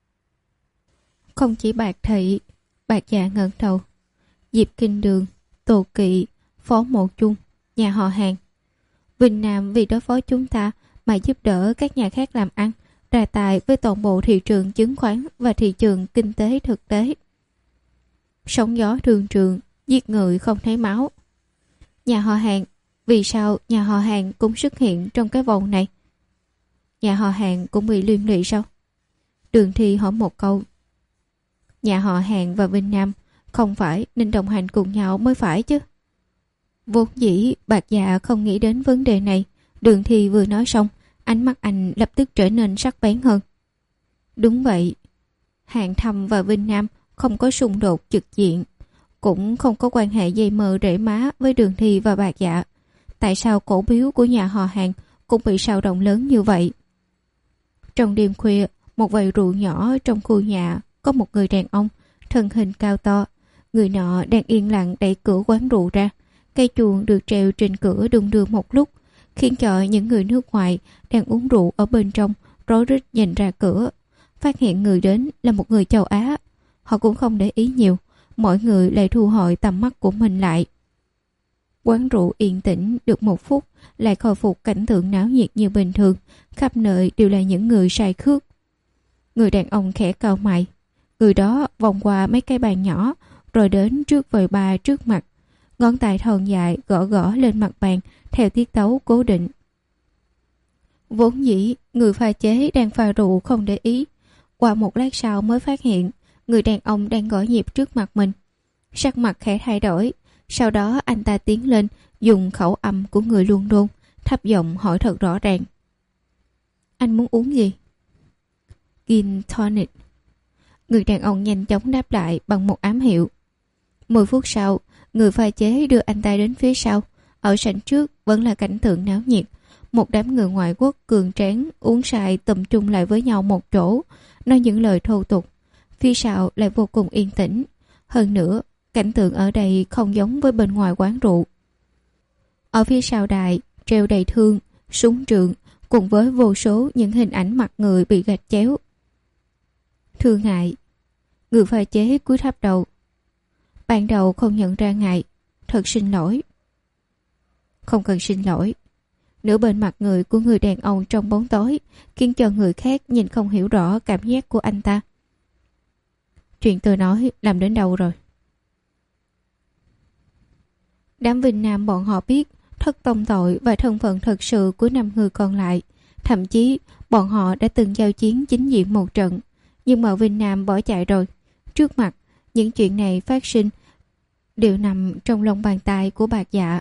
Không chỉ Bạc thị. Bạc Dạ ngẩng đầu. Diệp Kinh Đường, Tô Kỵ, Phó Mộ Chung, nhà họ Hàng. Vinh Nam vì đối phó chúng ta mà giúp đỡ các nhà khác làm ăn, ra tài với toàn bộ thị trường chứng khoán và thị trường kinh tế thực tế. Sóng gió thương trường, giết người không thấy máu. Nhà họ Hàng, vì sao nhà họ Hàng cũng xuất hiện trong cái vòng này? Nhà họ Hàng cũng bị liên lụy sao? Đường Thi hỏi một câu. Nhà họ Hàng và Vinh Nam không phải nên đồng hành cùng nhau mới phải chứ. Vốn dĩ Bạc Dạ không nghĩ đến vấn đề này. Đường Thi vừa nói xong, ánh mắt anh lập tức trở nên sắc bén hơn. Đúng vậy, Hàng Thâm và Vinh Nam không có xung đột trực diện, cũng không có quan hệ dây mờ rễ má với Đường Thi và Bạc Dạ. Tại sao cổ phiếu của nhà họ Hàng cũng bị sao động lớn như vậy? Trong đêm khuya, một vài rượu nhỏ trong khu nhà có một người đàn ông thân hình cao to. Người nọ đang yên lặng đẩy cửa quán rượu ra. Cây chuông được treo trên cửa đung đưa một lúc, khiến cho những người nước ngoài đang uống rượu ở bên trong rối rít nhìn ra cửa. phát hiện người đến là một người châu Á. Họ cũng không để ý nhiều, mọi người lại thu hồi tầm mắt của mình lại. Quán rượu yên tĩnh được một phút lại khôi phục cảnh tượng náo nhiệt như bình thường, khắp nơi đều là những người say khước. Người đàn ông khẽ cau mày, người đó vòng qua mấy cái bàn nhỏ rồi đến trước vòi bar trước mặt, ngón tay thon dài gõ gõ lên mặt bàn theo tiết tấu cố định. Vốn dĩ người pha chế đang pha rượu không để ý, qua một lát sau mới phát hiện người đàn ông đang gõ nhịp trước mặt mình. Sắc mặt khẽ thay đổi, sau đó anh ta tiến lên dùng khẩu âm của người London thấp giọng hỏi thật rõ ràng: "Anh muốn uống gì?" "Gin tonic." Người đàn ông nhanh chóng đáp lại bằng một ám hiệu. Mười phút sau, người pha chế đưa anh ta đến phía sau. Ở sảnh trước vẫn là cảnh tượng náo nhiệt. Một đám người ngoại quốc cường tráng uống say tụm chung lại với nhau một chỗ, nói những lời thô tục. Phía sau lại vô cùng yên tĩnh. Hơn nữa, cảnh tượng ở đây không giống với bên ngoài quán rượu. Ở phía sau đài treo đầy thương, súng trường cùng với vô số những hình ảnh mặt người bị gạch chéo. "Thưa ngài." Người pha chế cúi thấp đầu. "Ban đầu không nhận ra ngài, thật xin lỗi." "Không cần xin lỗi." Nửa bên mặt người của người đàn ông trong bóng tối khiến cho người khác nhìn không hiểu rõ cảm giác của anh ta. "Chuyện tôi nói làm đến đâu rồi?" Đám Vinh Nam bọn họ biết thất tông tội và thân phận thật sự của năm người còn lại. Thậm chí bọn họ đã từng giao chiến chính diện một trận. Nhưng mà Vinh Nam bỏ chạy rồi. Trước mặt, những chuyện này phát sinh đều nằm trong lòng bàn tay của Bạc Dạ.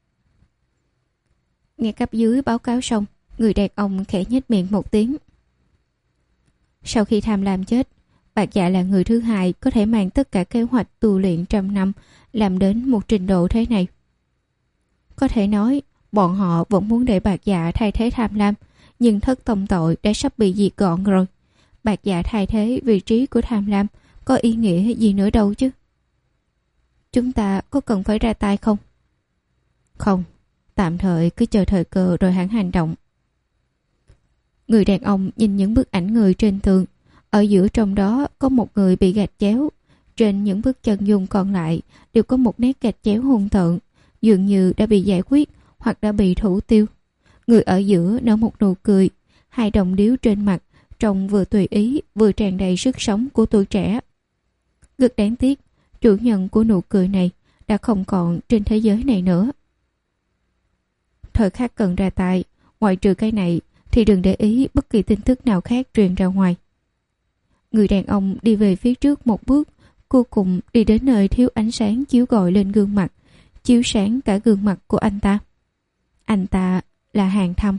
Nghe cấp dưới báo cáo xong, người đàn ông khẽ nhếch miệng một tiếng. Sau khi Tham Lam chết, Bạc Dạ là người thứ hai có thể mang tất cả kế hoạch tu luyện trăm năm làm đến một trình độ thế này. Có thể nói, bọn họ vẫn muốn để Bạc Dạ thay thế Tham Lam, nhưng thất tông tội đã sắp bị diệt gọn rồi. Bạc Dạ thay thế vị trí của Tham Lam có ý nghĩa gì nữa đâu chứ? Chúng ta có cần phải ra tay không? Không, tạm thời cứ chờ thời cơ rồi hẳn hành động. Người đàn ông nhìn những bức ảnh người trên tường. Ở giữa trong đó có một người bị gạch chéo. Trên những bức chân dung còn lại đều có một nét gạch chéo hung tợn, dường như đã bị giải quyết hoặc đã bị thủ tiêu. Người ở giữa nở một nụ cười, hai đồng điếu trên mặt trông vừa tùy ý vừa tràn đầy sức sống của tuổi trẻ. Rất đáng tiếc, chủ nhân của nụ cười này đã không còn trên thế giới này nữa. Thời khắc cần ra tay, ngoại trừ cái này thì đừng để ý bất kỳ tin tức nào khác truyền ra ngoài. Người đàn ông đi về phía trước một bước, cuối cùng đi đến nơi thiếu ánh sáng chiếu gọi lên gương mặt, chiếu sáng cả gương mặt của anh ta. Anh ta là Hàn Thâm.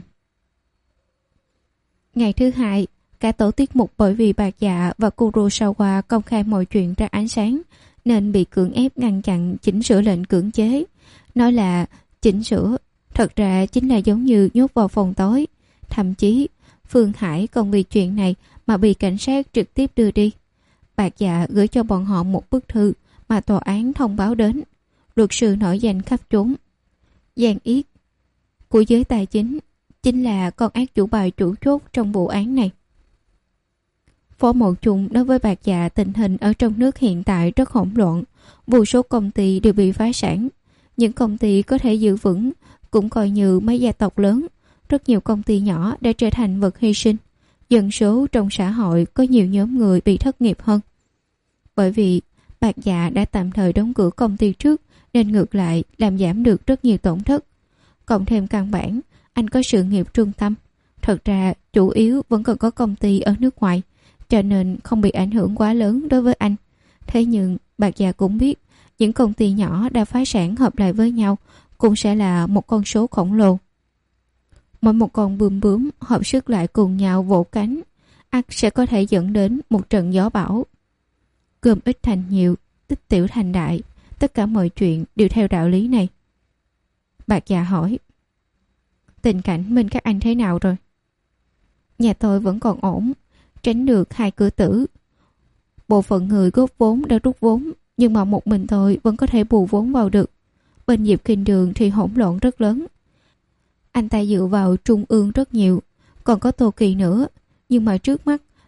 Ngày thứ hai, cả tổ tiết mục bởi vì Bạc Dạ và Kurosawa công khai mọi chuyện ra ánh sáng nên bị cưỡng ép ngăn chặn chỉnh sửa lệnh cưỡng chế. Nói là chỉnh sửa, thật ra chính là giống như nhốt vào phòng tối. Thậm chí, Phương Hải còn vì chuyện này mà bị cảnh sát trực tiếp đưa đi. Bạc Dạ gửi cho bọn họ một bức thư mà tòa án thông báo đến. Luật sư nổi danh khắp trốn. Giang Yết của giới tài chính chính là con ác chủ bài chủ chốt trong vụ án này. Phó Mậu Trung nói với Bạc Dạ tình hình ở trong nước hiện tại rất hỗn loạn, vô số công ty đều bị phá sản. Những công ty có thể giữ vững cũng coi như mấy gia tộc lớn. Rất nhiều công ty nhỏ đã trở thành vật hy sinh. Dân số trong xã hội có nhiều nhóm người bị thất nghiệp hơn. Bởi vì Bạc Dạ đã tạm thời đóng cửa công ty trước nên ngược lại làm giảm được rất nhiều tổn thất. Cộng thêm căn bản, anh có sự nghiệp trung tâm. Thật ra chủ yếu vẫn còn có công ty ở nước ngoài, cho nên không bị ảnh hưởng quá lớn đối với anh. Thế nhưng Bạc Dạ cũng biết những công ty nhỏ đã phá sản hợp lại với nhau cũng sẽ là một con số khổng lồ. Mỗi một con bướm bướm hợp sức lại cùng nhau vỗ cánh, ắt sẽ có thể dẫn đến một trận gió bão. Gom ít thành nhiều, tích tiểu thành đại, tất cả mọi chuyện đều theo đạo lý này. Bạc Dạ hỏi: Tình cảnh bên các anh thế nào rồi? Nhà tôi vẫn còn ổn, tránh được hai cửa tử. Bộ phận người góp vốn đã rút vốn, nhưng mà một mình tôi vẫn có thể bù vốn vào được. Bên Diệp Kinh Đường thì hỗn loạn rất lớn. Anh ta dựa vào trung ương rất nhiều, còn có Tô Kỳ nữa. Nhưng mà trước mắt,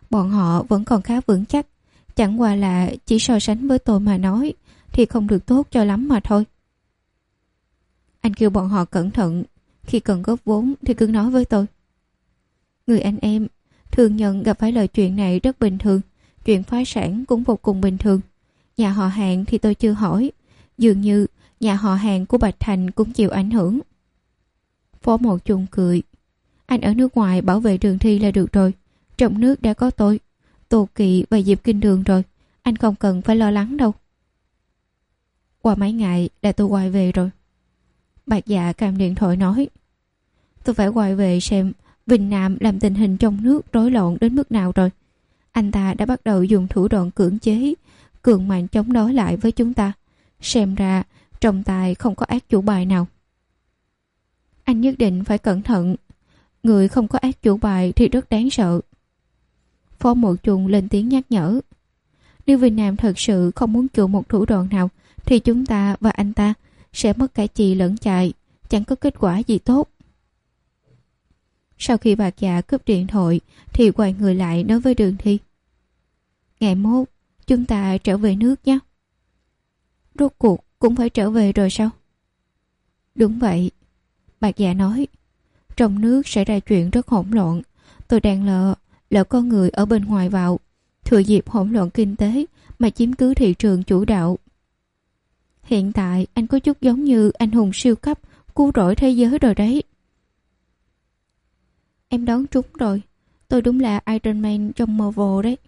Bọn họ vẫn còn khá vững chắc, chẳng qua là chỉ so sánh với tôi mà nói thì không được tốt cho lắm mà thôi. Anh kêu bọn họ cẩn thận, khi cần góp vốn thì cứ nói với tôi. Người anh em, thường nhân gặp phải lời chuyện này rất bình thường, chuyện phá sản cũng vô cùng bình thường. Nhà họ Hàng thì tôi chưa hỏi, dường như nhà họ Hàng của Bạch Thành cũng chịu ảnh hưởng. Phó Mộ Chung cười. Anh ở nước ngoài bảo vệ Đường Thi là được rồi, trong nước đã có tôi, Tô Kỵ và Diệp Kinh Đường rồi, anh không cần phải lo lắng đâu. Qua mấy ngày là tôi quay về rồi. Bạch Dạ cầm điện thoại nói. Tôi phải quay về xem Vinh Nam làm tình hình trong nước rối loạn đến mức nào rồi. Anh ta đã bắt đầu dùng thủ đoạn cưỡng chế, cường mạnh chống đối lại với chúng ta. Xem ra trong tài không có ác chủ bài nào. Anh nhất định phải cẩn thận. Người không có ác chủ bài thì rất đáng sợ. Phó Mộ Chung lên tiếng nhắc nhở. Nếu Vinh Nam thật sự không muốn chịu một thủ đoạn nào thì chúng ta và anh ta sẽ mất cả chì lẫn chạy, chẳng có kết quả gì tốt. Sau khi Bạc Dạ cướp điện thoại thì quay người lại nói với Đường Thi. Ngày mốt chúng ta trở về nước nhé. Rốt cuộc cũng phải trở về rồi sao? Đúng vậy. Bạc Dạ nói. Trong nước xảy ra chuyện rất hỗn loạn. Tôi đang lỡ lỡ có người ở bên ngoài vào, thừa dịp hỗn loạn kinh tế mà chiếm cứ thị trường chủ đạo. Hiện tại anh có chút giống như anh hùng siêu cấp cứu rỗi thế giới rồi đấy. Em đoán trúng rồi. Tôi đúng là Iron Man trong Marvel đấy.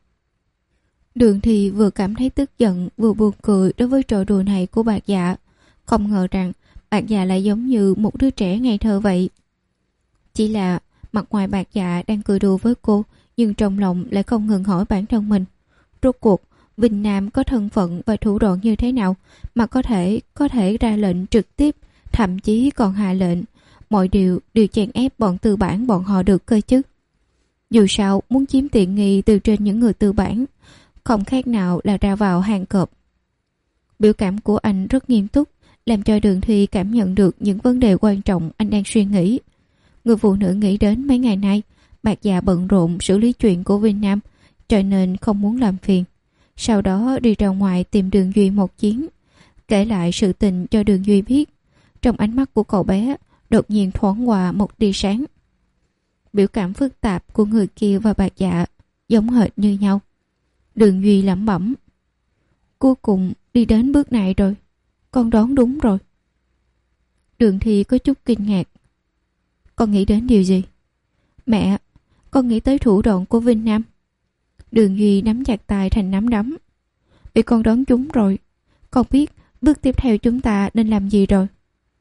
Đường Thì vừa cảm thấy tức giận vừa buồn cười đối với trò đùa này của Bạc Dạ. Không ngờ rằng Bạc Dạ lại giống như một đứa trẻ ngây thơ vậy. Chỉ là mặt ngoài Bạc Dạ đang cười đùa với cô, nhưng trong lòng lại không ngừng hỏi bản thân mình. Rốt cuộc Vinh Nam có thân phận và thủ đoạn như thế nào mà có thể có thể ra lệnh trực tiếp, thậm chí còn hạ lệnh mọi điều đều chèn ép bọn tư bản bọn họ được cơ chứ. Dù sao muốn chiếm tiện nghi từ trên những người tư bản không khác nào là ra vào hàng cọp. Biểu cảm của anh rất nghiêm túc, làm cho Đường Thi cảm nhận được những vấn đề quan trọng anh đang suy nghĩ. Người phụ nữ nghĩ đến mấy ngày nay Bạc Dạ bận rộn xử lý chuyện của Vinh Nam, cho nên không muốn làm phiền. Sau đó đi ra ngoài tìm Đường Duy một chuyến, kể lại sự tình cho Đường Duy biết. Trong ánh mắt của cậu bé đột nhiên thoáng qua một tia sáng. Biểu cảm phức tạp của người kia và Bạc Dạ giống hệt như nhau. Đường Duy lẩm bẩm. Cuối cùng đi đến bước này rồi. Con đoán đúng rồi. Đường Thi có chút kinh ngạc. Con nghĩ đến điều gì? Mẹ, con nghĩ tới thủ đoạn của Vinh Nam. Đường Duy nắm chặt tay thành nắm đấm. Vì con đoán trúng rồi. Con biết bước tiếp theo chúng ta nên làm gì rồi.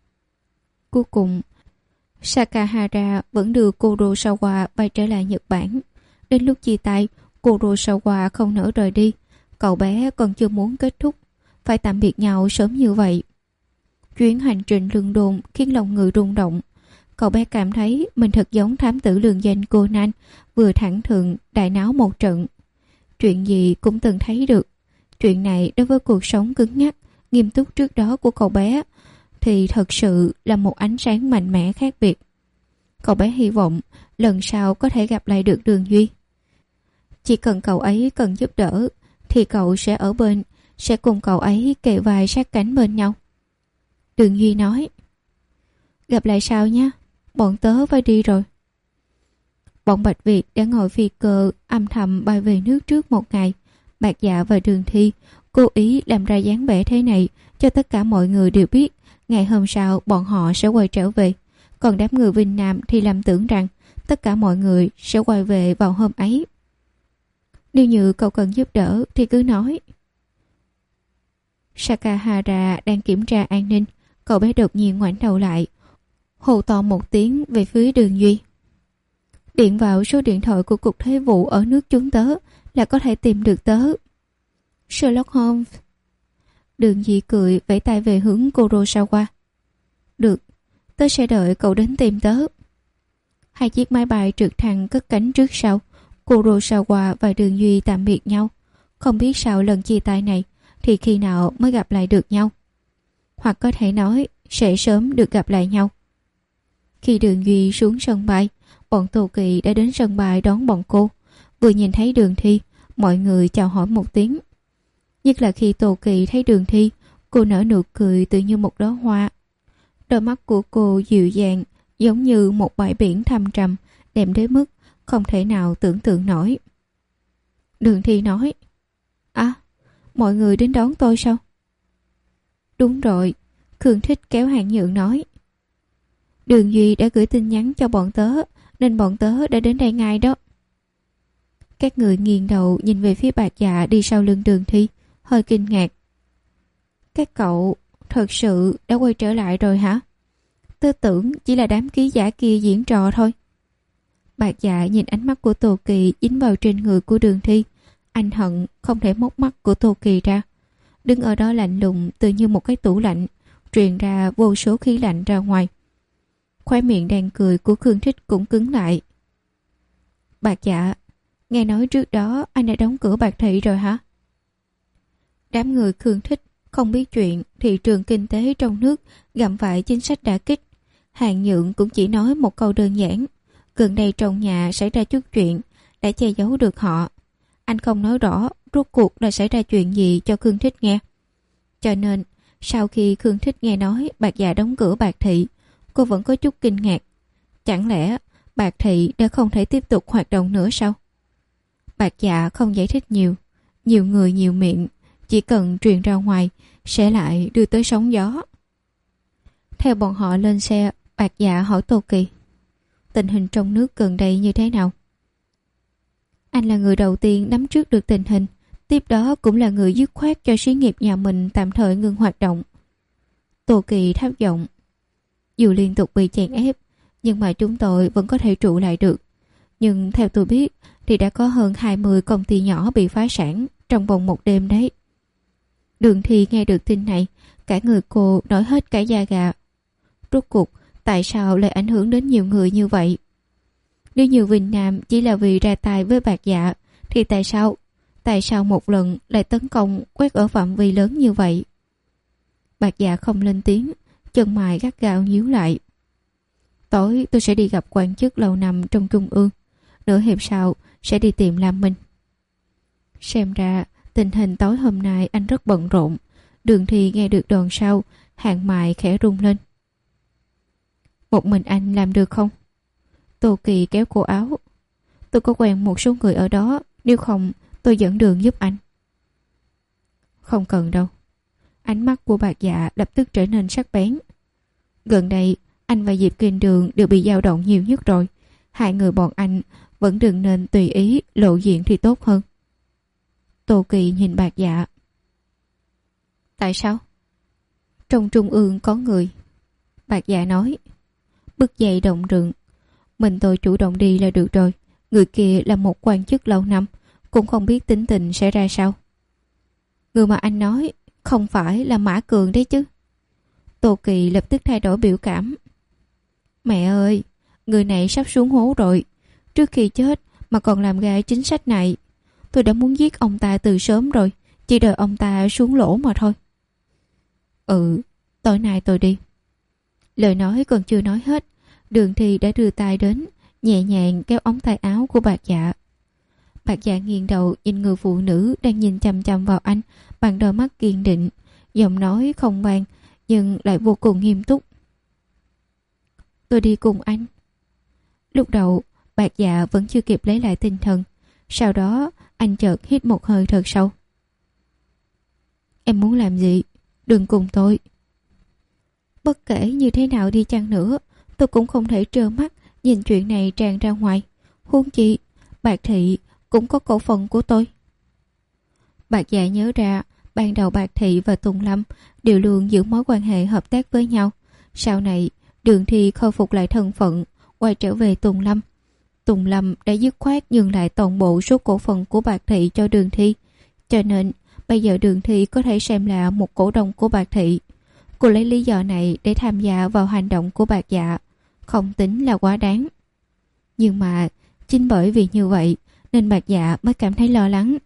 Cuối cùng Sakahara vẫn đưa Kurosawa bay trở lại Nhật Bản. Đến lúc chia tay, Kurosawa không nỡ rời đi. Cậu bé còn chưa muốn kết thúc, phải tạm biệt nhau sớm như vậy. Chuyến hành trình lương đồn khiến lòng người rung động. Cậu bé cảm thấy mình thật giống thám tử lường danh Conan, vừa thẳng thừng đại náo một trận. Chuyện gì cũng từng thấy được. Chuyện này đối với cuộc sống cứng nhắc, nghiêm túc trước đó của cậu bé thì thật sự là một ánh sáng mạnh mẽ khác biệt. Cậu bé hy vọng lần sau có thể gặp lại được Đường Duy. Chỉ cần cậu ấy cần giúp đỡ thì cậu sẽ ở bên, sẽ cùng cậu ấy kề vai sát cánh bên nhau. Đường Duy nói. Gặp lại sau nhé, bọn tớ phải đi rồi. Bọn Bạch Việt đã ngồi phi cơ âm thầm bay về nước trước một ngày. Bạc Dạ và Đường Thi cố ý làm ra dáng vẻ thế này cho tất cả mọi người đều biết ngày hôm sau bọn họ sẽ quay trở về. Còn đám người Vinh Nam thì lầm tưởng rằng tất cả mọi người sẽ quay về vào hôm ấy. Nếu như cậu cần giúp đỡ thì cứ nói. Sakahara đang kiểm tra an ninh. Cậu bé đột nhiên ngoảnh đầu lại, hô to một tiếng về phía Đường Duy. Điện vào số điện thoại của cục thuế vụ ở nước chúng tớ là có thể tìm được tớ. Sherlock Holmes. Đường Duy cười vẫy tay về hướng Kurosawa. Được, tớ sẽ đợi cậu đến tìm tớ. Hai chiếc máy bay trực thăng cất cánh trước sau. Kurosawa và Đường Duy tạm biệt nhau. Không biết sau lần chia tay này thì khi nào mới gặp lại được nhau. Hoặc có thể nói sẽ sớm được gặp lại nhau. Khi Đường Duy xuống sân bay, bọn Tô Kỳ đã đến sân bay đón bọn cô. Vừa nhìn thấy Đường Thi, mọi người chào hỏi một tiếng. Nhất là khi Tô Kỳ thấy Đường Thi, cô nở nụ cười tự như một đóa hoa. Đôi mắt của cô dịu dàng, giống như một bãi biển thâm trầm, đẹp đến mức không thể nào tưởng tượng nổi. Đường Thi nói: À, mọi người đến đón tôi sao? Đúng rồi, Khương Thích kéo Hàng Nhượng nói. Đường Duy đã gửi tin nhắn cho bọn tớ, nên bọn tớ đã đến đây ngay đó. Các người nghiêng đầu nhìn về phía Bạc Dạ đi sau lưng Đường Thi, hơi kinh ngạc. Các cậu thật sự đã quay trở lại rồi hả? Tớ tưởng chỉ là đám ký giả kia diễn trò thôi. Bạc Dạ nhìn ánh mắt của Tô Kỳ dính vào trên người của Đường Thi. Anh hận không thể móc mắt của Tô Kỳ ra. Đứng ở đó lạnh lùng tự như một cái tủ lạnh, truyền ra vô số khí lạnh ra ngoài. Khóe miệng đang cười của Khương Thích cũng cứng lại. Bạc Dạ, nghe nói trước đó anh đã đóng cửa Bạc Thị rồi hả? Đám người Khương Thích không biết chuyện thị trường kinh tế trong nước gặm phải chính sách đả kích. Hàng Nhượng cũng chỉ nói một câu đơn giản: gần đây trong nhà xảy ra chút chuyện, đã che giấu được họ. Anh không nói rõ rốt cuộc là xảy ra chuyện gì cho Khương Thích nghe. Cho nên sau khi Khương Thích nghe nói Bạc Dạ đóng cửa Bạc Thị, cô vẫn có chút kinh ngạc. Chẳng lẽ Bạc Thị đã không thể tiếp tục hoạt động nữa sao? Bạc Dạ không giải thích nhiều. Nhiều người nhiều miệng, chỉ cần truyền ra ngoài sẽ lại đưa tới sóng gió. Theo bọn họ lên xe, Bạc Dạ hỏi Tô Kỳ: tình hình trong nước gần đây như thế nào? Anh là người đầu tiên nắm trước được tình hình, tiếp đó cũng là người dứt khoát cho xí nghiệp nhà mình tạm thời ngừng hoạt động. Tô Kỳ thấp giọng: dù liên tục bị chèn ép, nhưng mà chúng tôi vẫn có thể trụ lại được. Nhưng theo tôi biết thì đã có hơn hai mươi công ty nhỏ bị phá sản trong vòng một đêm đấy. Đường Thi nghe được tin này, cả người cô nổi hết cả da gà. Rốt cuộc tại sao lại ảnh hưởng đến nhiều người như vậy? Nếu như Vinh Nam chỉ là vì ra tay với Bạc Dạ, thì tại sao tại sao một lần lại tấn công quét ở phạm vi lớn như vậy? Bạc Dạ không lên tiếng, chân mày gắt gao nhíu lại. Tối tôi sẽ đi gặp quan chức lâu năm trong trung ương, nửa hiệp sau sẽ đi tìm Lam Minh. Xem ra tình hình tối hôm nay anh rất bận rộn. Đường Thi nghe được đòn sau, hàng mày khẽ rung lên. Một mình anh làm được không? Tô Kỳ kéo cổ áo. Tôi có quen một số người ở đó, nếu không tôi dẫn đường giúp anh. Không cần đâu. Ánh mắt của Bạc Dạ lập tức trở nên sắc bén. Gần đây anh và Diệp Kinh Đường đều bị dao động nhiều nhất rồi. Hai người bọn anh vẫn đừng nên tùy ý lộ diện thì tốt hơn. Tô Kỳ nhìn Bạc Dạ. Tại sao? Trong trung ương có người. Bạc Dạ nói. Bức dậy động rừng. Mình tôi chủ động đi là được rồi. Người kia là một quan chức lâu năm, cũng không biết tính tình sẽ ra sao. Người mà anh nói không phải là Mã Cường đấy chứ? Tô Kỳ lập tức thay đổi biểu cảm. Mẹ ơi, người này sắp xuống hố rồi. Trước khi chết mà còn làm ra chính sách này. Tôi đã muốn giết ông ta từ sớm rồi, chỉ đợi ông ta xuống lỗ mà thôi. Ừ, tối nay tôi đi. Lời nói còn chưa nói hết, Đường Thi đã đưa tay đến, nhẹ nhàng kéo ống tay áo của Bạc Dạ. Bạc Dạ nghiêng đầu nhìn người phụ nữ đang nhìn chằm chằm vào anh bằng đôi mắt kiên định, giọng nói không vang nhưng lại vô cùng nghiêm túc. Tôi đi cùng anh. Lúc đầu Bạc Dạ vẫn chưa kịp lấy lại tinh thần, sau đó anh chợt hít một hơi thật sâu. Em muốn làm gì? Đừng cùng tôi. Bất kể như thế nào đi chăng nữa, tôi cũng không thể trơ mắt nhìn chuyện này tràn ra ngoài. Huống chi Bạc Thị cũng có cổ phần của tôi. Bạc Dạ nhớ ra ban đầu Bạc Thị và Tùng Lâm đều luôn giữ mối quan hệ hợp tác với nhau. Sau này Đường Thi khôi phục lại thân phận, quay trở về Tùng Lâm. Tùng Lâm đã dứt khoát nhường lại toàn bộ số cổ phần của Bạc Thị cho Đường Thi, cho nên bây giờ Đường Thi có thể xem là một cổ đông của Bạc Thị. Cô lấy lý do này để tham gia vào hành động của Bạc Dạ, không tính là quá đáng. Nhưng mà chính bởi vì như vậy nên Bạc Dạ mới cảm thấy lo lắng.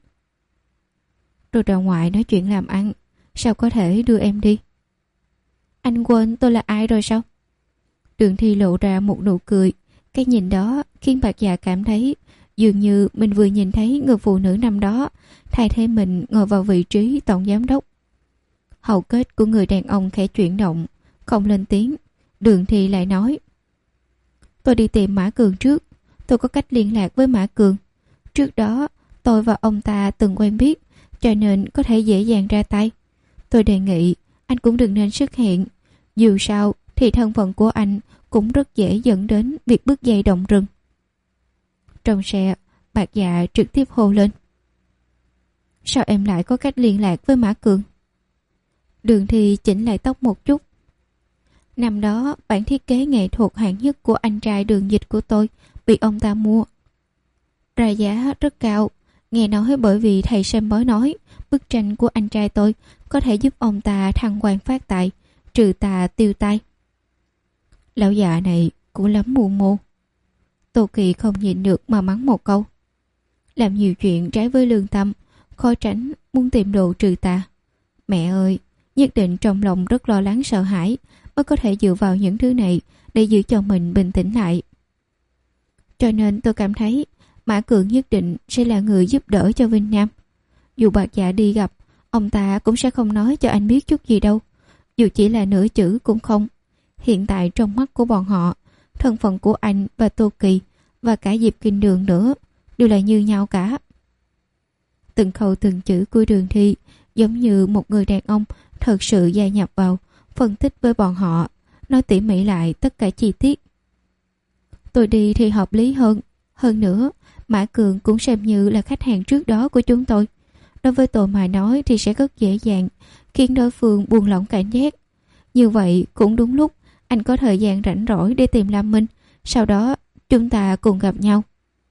Rồi ra ngoài nói chuyện làm ăn, sao có thể đưa em đi? Anh quên tôi là ai rồi sao? Đường Thi lộ ra một nụ cười. Cái nhìn đó khiến Bạc Dạ cảm thấy Dường như mình vừa nhìn thấy người phụ nữ năm đó thay thế mình ngồi vào vị trí tổng giám đốc. Hầu kết của người đàn ông khẽ chuyển động, không lên tiếng. Đường Thi lại nói: Tôi đi tìm Mã Cường trước. Tôi có cách liên lạc với Mã Cường. Trước đó tôi và ông ta từng quen biết, cho nên có thể dễ dàng ra tay. Tôi đề nghị anh cũng đừng nên xuất hiện. Dù sao thì thân phận của anh cũng rất dễ dẫn đến việc bứt dây động rừng. Trong xe, Bạc Dạ trực tiếp hô lên: Sao em lại có cách liên lạc với Mã Cường? Đường Thi chỉnh lại tóc một chút. Năm đó bản thiết kế nghệ thuật hạng nhất của anh trai Đường Dịch của tôi bị ông ta mua ra giá rất cao. Nghe nói bởi vì thầy xem bói nói bức tranh của anh trai tôi có thể giúp ông ta thăng quan phát tài, trừ tà tiêu tai. Lão già này cũng lắm mưu mô. Tô Kỳ không nhịn được mà mắng một câu. Làm nhiều chuyện trái với lương tâm, khó tránh muốn tìm đồ trừ tà. Mẹ ơi, nhất định trong lòng rất lo lắng sợ hãi, mới có thể dựa vào những thứ này để giữ cho mình bình tĩnh lại. Cho nên tôi cảm thấy Mã Cường nhất định sẽ là người giúp đỡ cho Vinh Nam. Dù Bạc Dạ đi gặp, ông ta cũng sẽ không nói cho anh biết chút gì đâu. Dù chỉ là nửa chữ cũng không. Hiện tại trong mắt của bọn họ, thân phận của anh và Tô Kỳ và cả Diệp Kinh Đường nữa đều là như nhau cả. Từng khâu từng chữ của Đường Thi giống như một người đàn ông thật sự gia nhập vào, phân tích với bọn họ, nói tỉ mỉ lại tất cả chi tiết. Tôi đi thì hợp lý hơn. Hơn nữa, Mã Cường cũng xem như là khách hàng trước đó của chúng tôi. Đối với tôi mà nói thì sẽ rất dễ dàng khiến đối phương buông lỏng cảnh giác. Như vậy cũng đúng lúc anh có thời gian rảnh rỗi để tìm Lam Minh. Sau đó chúng ta cùng gặp nhau.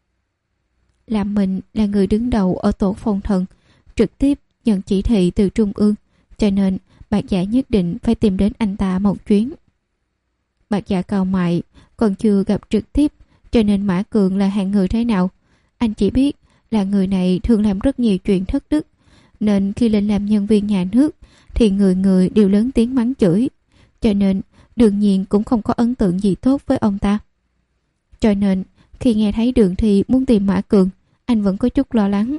Lam Minh là người đứng đầu ở tổ phong thần, trực tiếp nhận chỉ thị từ trung ương, cho nên Bạc Dạ nhất định phải tìm đến anh ta một chuyến. Bạc Dạ cau mày, còn chưa gặp trực tiếp, cho nên Mã Cường là hạng người thế nào anh chỉ biết là người này thường làm rất nhiều chuyện thất đức, nên khi lên làm nhân viên nhà nước thì người người đều lớn tiếng mắng chửi, cho nên đương nhiên cũng không có ấn tượng gì tốt với ông ta. Cho nên khi nghe thấy Đường Thi muốn tìm Mã Cường, anh vẫn có chút lo lắng.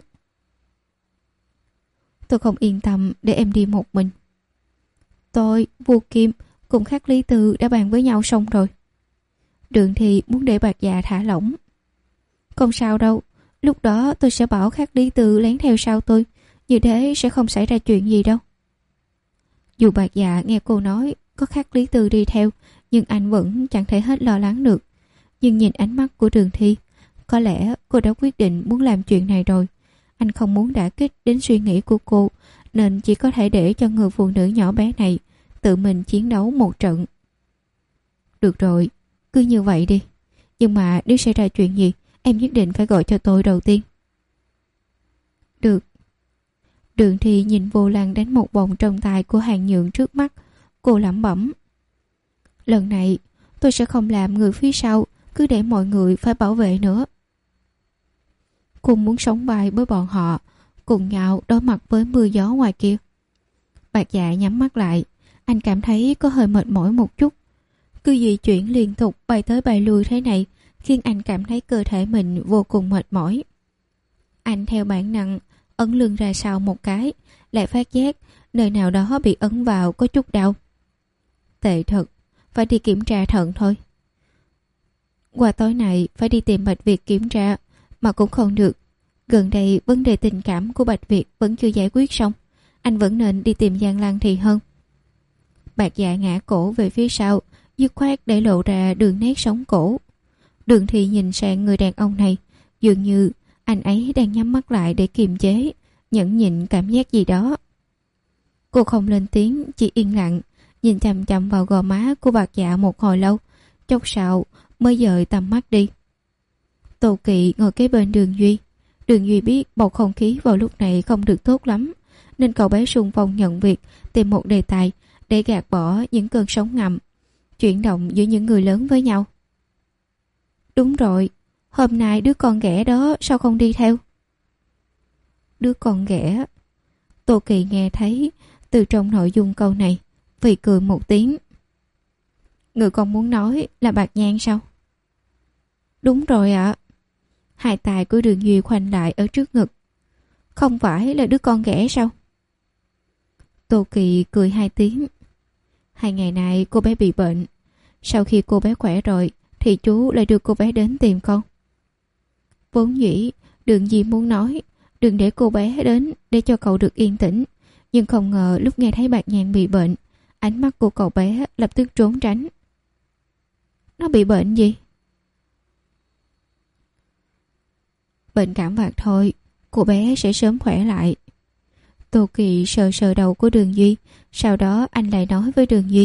Tôi không yên tâm để em đi một mình. Tôi, Vô Kim cùng Khắc Lý Tư đã bàn với nhau xong rồi. Đường Thi muốn để Bạc Dạ thả lỏng. Không sao đâu, lúc đó tôi sẽ bảo Khắc Lý Tư lén theo sau tôi, như thế sẽ không xảy ra chuyện gì đâu. Dù Bạc Dạ nghe cô nói có Khắc Lý Tư đi theo, nhưng anh vẫn chẳng thể hết lo lắng được. Nhưng nhìn ánh mắt của Đường Thi, có lẽ cô đã quyết định muốn làm chuyện này rồi. Anh không muốn đả kích đến suy nghĩ của cô, nên chỉ có thể để cho người phụ nữ nhỏ bé này tự mình chiến đấu một trận. Được rồi, cứ như vậy đi. Nhưng mà nếu xảy ra chuyện gì, em nhất định phải gọi cho tôi đầu tiên. Được. Đường Thi nhìn vô lăng đánh một vòng trong tay của Hàng Nhượng trước mắt. Cô lẩm bẩm. Lần này tôi sẽ không làm người phía sau, cứ để mọi người phải bảo vệ nữa. Cô muốn sống vai với bọn họ, cùng nhau đối mặt với mưa gió ngoài kia. Bạc Dạ nhắm mắt lại. Anh cảm thấy có hơi mệt mỏi một chút. Cứ di chuyển liên tục bay tới bay lui thế này khiến anh cảm thấy cơ thể mình vô cùng mệt mỏi. Anh theo bản năng ấn lưng ra sau một cái, lại phát giác nơi nào đó bị ấn vào có chút đau. Tệ thật, phải đi kiểm tra thận thôi. Qua tối nay phải đi tìm Bạch Việt kiểm tra, mà cũng không được. Gần đây vấn đề tình cảm của Bạch Việt vẫn chưa giải quyết xong. Anh vẫn nên đi tìm Giang Lăng thì hơn. Bạc Dạ ngã cổ về phía sau, dứt khoát để lộ ra đường nét sống cổ. Đường Thi nhìn sang người đàn ông này, dường như anh ấy đang nhắm mắt lại để kiềm chế, nhẫn nhịn cảm giác gì đó. Cô không lên tiếng, chỉ yên lặng, nhìn chằm chằm vào gò má của Bạc Dạ một hồi lâu, chốc sau mới dời tầm mắt đi. Tô Kỵ ngồi kế bên Đường Duy. Đường Duy biết bầu không khí vào lúc này không được tốt lắm, nên cậu bé xung phong nhận việc, tìm một đề tài để gạt bỏ những cơn sóng ngầm, chuyển động giữa những người lớn với nhau. Đúng rồi, hôm nay đứa con ghẻ đó sao không đi theo? Đứa con ghẻ. Tô Kỳ nghe thấy từ trong nội dung câu này, vì cười một tiếng. Người con muốn nói là Bạc Nhan sao? Đúng rồi ạ. Hai tay của Đường Duy khoanh lại ở trước ngực. Không phải là đứa con ghẻ sao? Tô Kỳ cười hai tiếng. Hai ngày nay cô bé bị bệnh. Sau khi cô bé khỏe rồi thì chú lại đưa cô bé đến tìm con. Vốn dĩ Đường Duy muốn nói đừng để cô bé đến để cho cậu được yên tĩnh. Nhưng không ngờ lúc nghe thấy Bạc Nhàn bị bệnh, ánh mắt của cậu bé lập tức trốn tránh. Nó bị bệnh gì? Bệnh cảm vặt thôi, cô bé sẽ sớm khỏe lại. Tô Kỳ sờ sờ đầu của Đường Duy, sau đó anh lại nói với Đường Duy.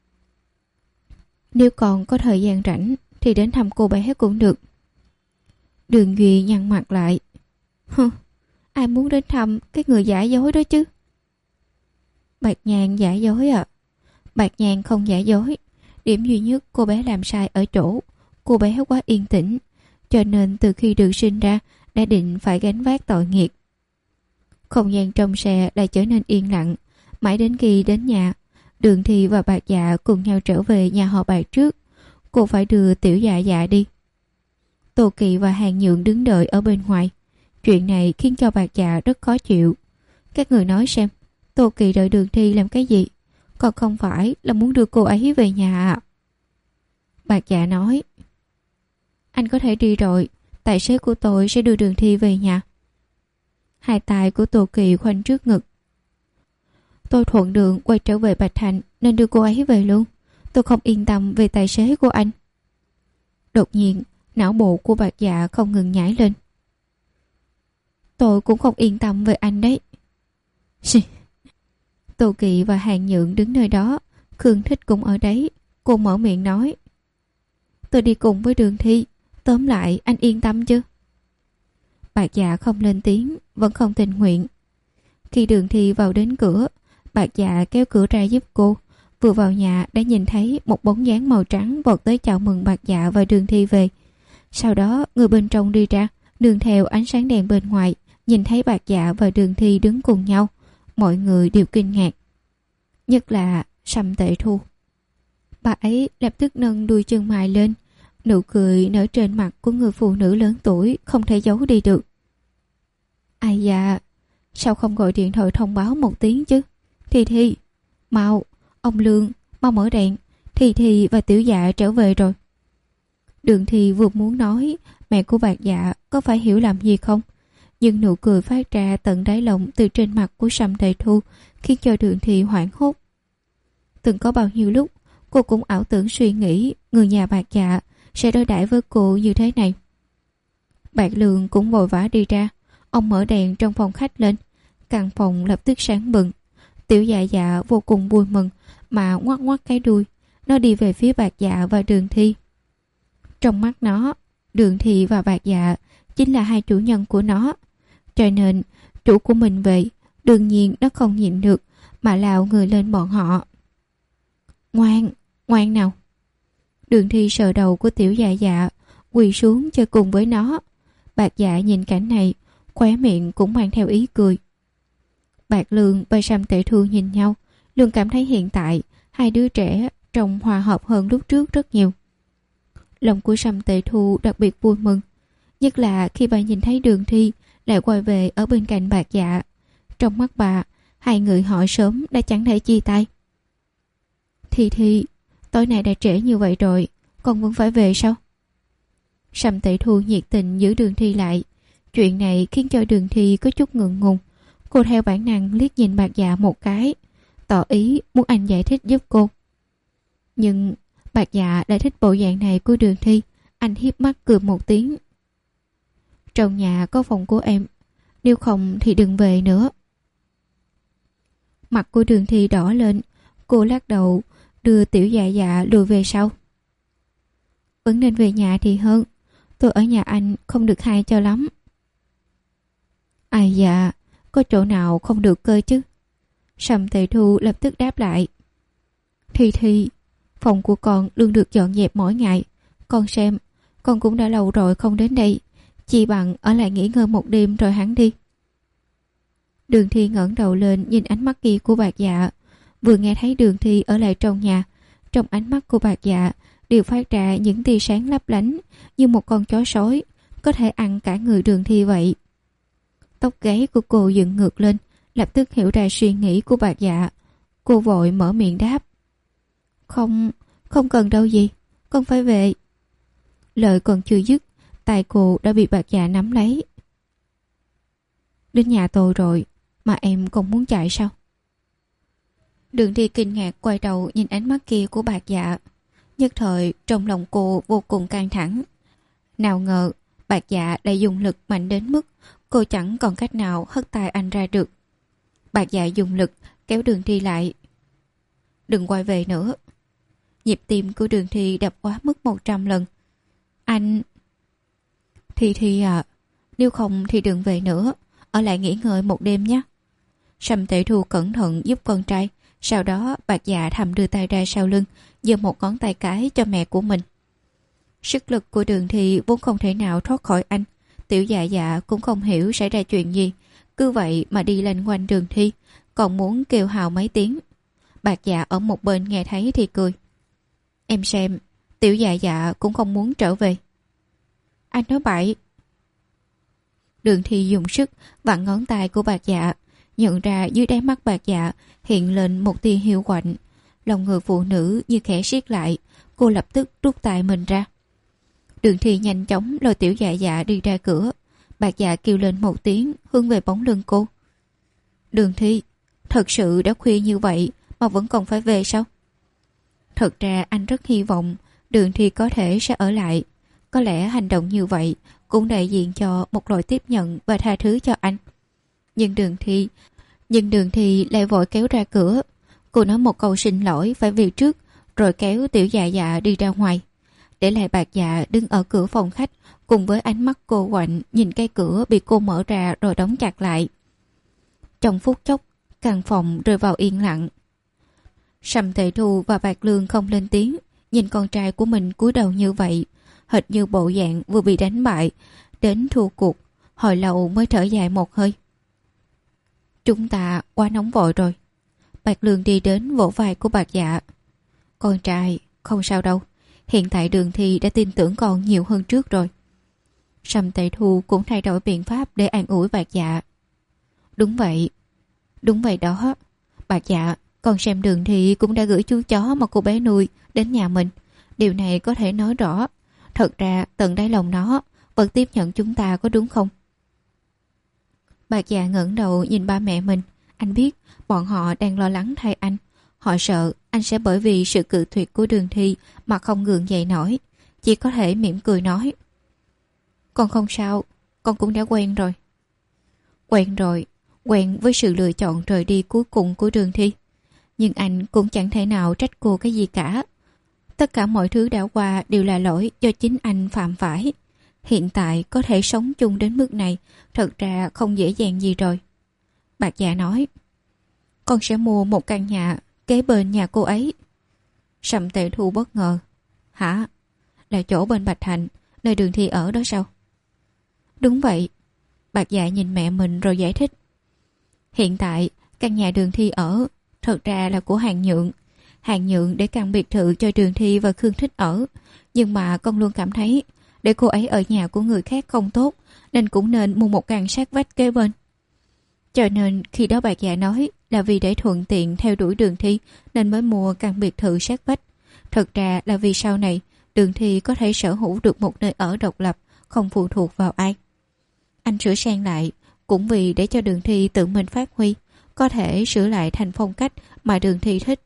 Nếu còn có thời gian rảnh thì đến thăm cô bé cũng được. Đường Duy nhăn mặt lại. Hừ, ai muốn đến thăm cái người giả dối đó chứ? Bạc Nhàn giả dối à? Bạc Nhàn không giả dối. Điểm duy nhất cô bé làm sai ở chỗ cô bé quá yên tĩnh, cho nên từ khi được sinh ra đã định phải gánh vác tội nghiệp. Không gian trong xe lại trở nên yên lặng. Mãi đến khi đến nhà, Đường Thi và Bạc Dạ cùng nhau trở về nhà họ Bạc trước. Cô phải đưa tiểu dạ dạ đi. Tô Kỳ và Hàng Nhượng đứng đợi ở bên ngoài. Chuyện này khiến cho Bạc Dạ rất khó chịu. Các người nói xem, Tô Kỳ đợi Đường Thi làm cái gì? Còn không phải là muốn đưa cô ấy về nhà à? Bạc Dạ nói. Anh có thể đi rồi, tài xế của tôi sẽ đưa Đường Thi về nhà. Hai tay của Tô Kỳ khoanh trước ngực. Tôi thuận đường quay trở về Bạch Thành nên đưa cô ấy về luôn. Tôi không yên tâm về tài xế của anh. Đột nhiên, não bộ của Bạc Dạ không ngừng nhảy lên. Tôi cũng không yên tâm về anh đấy. Tô Kỳ và Hàng Nhượng đứng nơi đó. Khương Thích cũng ở đấy. Cô mở miệng nói. Tôi đi cùng với Đường Thi. Tóm lại anh yên tâm chứ? Bạc Dạ không lên tiếng, vẫn không tình nguyện. Khi Đường Thi vào đến cửa, Bạc Dạ kéo cửa ra giúp cô. Vừa vào nhà đã nhìn thấy một bóng dáng màu trắng vọt tới chào mừng Bạc Dạ và Đường Thi về. Sau đó người bên trong đi ra, nương theo ánh sáng đèn bên ngoài, nhìn thấy Bạc Dạ và Đường Thi đứng cùng nhau. Mọi người đều kinh ngạc. Nhất là Sầm Tệ Thu. Bà ấy lập tức nâng đuôi chân mày lên. Nụ cười nở trên mặt của người phụ nữ lớn tuổi không thể giấu đi được. Ai dạ, sao không gọi điện thoại thông báo một tiếng chứ? Thi Thi, mau, ông Lương, mau mở đèn. Thi Thi và Tiểu Dạ trở về rồi. Đường Thi vừa muốn nói mẹ của Bạc Dạ có phải hiểu làm gì không, nhưng nụ cười phát ra tận đáy lòng từ trên mặt của Sầm Tề Thu khiến cho Đường Thi hoảng hốt. Từng có bao nhiêu lúc cô cũng ảo tưởng suy nghĩ người nhà Bạc Dạ sẽ đối đãi với cô như thế này. Bạc Lương cũng vội vã đi ra. Ông mở đèn trong phòng khách lên. Căn phòng lập tức sáng bừng. Tiểu Dạ Dạ vô cùng vui mừng mà ngoắc ngoắc cái đuôi. Nó đi về phía Bạc Dạ và Đường Thi. Trong mắt nó, Đường Thi và Bạc Dạ chính là hai chủ nhân của nó. Cho nên chủ của mình về, đương nhiên nó không nhịn được mà lao người lên bọn họ. Ngoan, ngoan nào. Đường Thi sờ đầu của Tiểu Dạ Dạ, quỳ xuống chơi cùng với nó. Bạc Dạ nhìn cảnh này, khóe miệng cũng mang theo ý cười. Bạc Lương và Sầm Tệ Thu nhìn nhau, luôn cảm thấy hiện tại hai đứa trẻ trông hòa hợp hơn lúc trước rất nhiều. Lòng của Sầm Tệ Thu đặc biệt vui mừng, nhất là khi bà nhìn thấy Đường Thi lại quay về ở bên cạnh Bạc Dạ. Trong mắt bà, hai người họ sớm đã chẳng thể chia tay. Thi Thi, tối nay đã trễ như vậy rồi, con vẫn phải về sao? Sầm Tệ Thu nhiệt tình giữ Đường Thi lại. Chuyện này khiến cho Đường Thi có chút ngượng ngùng. Cô theo bản năng liếc nhìn Bạc Dạ một cái, tỏ ý muốn anh giải thích giúp cô. Nhưng Bạc Dạ lại thích bộ dạng này của Đường Thi. Anh hiếp mắt cười một tiếng. Trong nhà có phòng của em, nếu không thì đừng về nữa. Mặt của Đường Thi đỏ lên. Cô lắc đầu đưa Tiểu Dạ Dạ lùi về sau. Vẫn nên về nhà thì hơn. Tôi ở nhà anh không được hay cho lắm. Ai dạ, có chỗ nào không được cơ chứ? Sầm Tề Thu lập tức đáp lại. Thi Thi, phòng của con luôn được dọn dẹp mỗi ngày. Con xem, con cũng đã lâu rồi không đến đây. Chỉ bằng ở lại nghỉ ngơi một đêm rồi hắn đi. Đường Thi ngẩng đầu lên nhìn ánh mắt kia của Bạc Dạ. Vừa nghe thấy Đường Thi ở lại trong nhà, trong ánh mắt của Bạc Dạ đều phát ra những tia sáng lấp lánh như một con chó sói có thể ăn cả người Đường Thi vậy. Tóc gáy của cô dựng ngược lên, lập tức hiểu ra suy nghĩ của Bạc Dạ. Cô vội mở miệng đáp. Không, không cần đâu gì, con phải về. Lời còn chưa dứt, tay cô đã bị Bạc Dạ nắm lấy. Đến nhà tôi rồi, mà em còn muốn chạy sao? Đường Thi kinh ngạc quay đầu nhìn ánh mắt kia của Bạc Dạ. Nhất thời trong lòng cô vô cùng căng thẳng. Nào ngờ Bạc Dạ lại dùng lực mạnh đến mức cô chẳng còn cách nào hất tay anh ra được. Bạc Dạ dùng lực kéo Đường Thi lại. Đừng quay về nữa. Nhịp tim của Đường Thi đập quá mức một trăm lần. Anh... Thi Thi à, nếu không thì đừng về nữa, ở lại nghỉ ngơi một đêm nhé. Sầm Tệ Thu cẩn thận giúp con trai. Sau đó Bạc Dạ thầm đưa tay ra sau lưng, giơ một ngón tay cái cho mẹ của mình. Sức lực của Đường Thi vốn không thể nào thoát khỏi anh. Tiểu Dạ Dạ cũng không hiểu xảy ra chuyện gì, cứ vậy mà đi lên quanh Đường Thi, còn muốn kêu hào mấy tiếng. Bạc Dạ ở một bên nghe thấy thì cười. Em xem, Tiểu Dạ Dạ cũng không muốn trở về. Anh nói bậy. Đường Thi dùng sức vặn ngón tay của Bạc Dạ, nhận ra dưới đáy mắt Bạc Dạ hiện lên một tia hiu quạnh. Lòng người phụ nữ như khẽ siết lại, cô lập tức rút tay mình ra. Đường Thi nhanh chóng lôi Tiểu Dạ Dạ đi ra cửa. Bạc Dạ kêu lên một tiếng hướng về bóng lưng cô. Đường Thi, thật sự đã khuya như vậy mà vẫn còn phải về sao? Thật ra anh rất hy vọng Đường Thi có thể sẽ ở lại. Có lẽ hành động như vậy cũng đại diện cho một loại tiếp nhận và tha thứ cho anh. Nhưng Đường Thi Nhưng Đường Thi lại vội kéo ra cửa. Cô nói một câu xin lỗi phải về trước, rồi kéo Tiểu Dạ Dạ đi ra ngoài, để lại Bạc Dạ đứng ở cửa phòng khách cùng với ánh mắt cô quạnh nhìn cái cửa bị cô mở ra rồi đóng chặt lại. Trong phút chốc, căn phòng rơi vào yên lặng. Sầm Tệ Thu và Bạc Lương không lên tiếng, nhìn con trai của mình cúi đầu như vậy, hệt như bộ dạng vừa bị đánh bại đến thua cuộc. Hồi lâu mới thở dài một hơi. Chúng ta quá nóng vội rồi. Bạc Lương đi đến vỗ vai của Bạc Dạ. Con trai, không sao đâu. Hiện tại Đường Thi đã tin tưởng con nhiều hơn trước rồi. Sầm Tệ Thu cũng thay đổi biện pháp để an ủi Bạc Dạ. Đúng vậy. Đúng vậy đó. Bạc Dạ, con xem Đường Thi cũng đã gửi chú chó mà cô bé nuôi đến nhà mình. Điều này có thể nói rõ. Thật ra tận đáy lòng nó vẫn tiếp nhận chúng ta, có đúng không? Bạc Dạ ngẩng đầu nhìn ba mẹ mình. Anh biết bọn họ đang lo lắng thay anh. Họ sợ anh sẽ bởi vì sự cự tuyệt của Đường Thi mà không gượng dậy nổi. Chỉ có thể mỉm cười nói. Con không sao, con cũng đã quen rồi. Quen rồi, quen với sự lựa chọn rời đi cuối cùng của Đường Thi. Nhưng anh cũng chẳng thể nào trách cô cái gì cả. Tất cả mọi thứ đã qua đều là lỗi do chính anh phạm phải. Hiện tại có thể sống chung đến mức này thật ra không dễ dàng gì rồi. Bạc Dạ nói. Con sẽ mua một căn nhà kế bên nhà cô ấy. Sầm Tệ Thu bất ngờ. Hả? Là chỗ bên Bạch Thành, nơi Đường Thi ở đó sao? Đúng vậy. Bạc Dạ nhìn mẹ mình rồi giải thích. Hiện tại căn nhà Đường Thi ở thật ra là của Hàng Nhượng. Hàng Nhượng để căn biệt thự cho Đường Thi và Khương Thích ở. Nhưng mà con luôn cảm thấy để cô ấy ở nhà của người khác không tốt, nên cũng nên mua một căn sát vách kế bên. Cho nên khi đó Bạc Dạ nói là vì để thuận tiện theo đuổi Đường Thi nên mới mua căn biệt thự sát vách. Thật ra là vì sau này Đường Thi có thể sở hữu được một nơi ở độc lập, không phụ thuộc vào ai. Anh sửa sang lại cũng vì để cho Đường Thi tự mình phát huy, có thể sửa lại thành phong cách mà Đường Thi thích.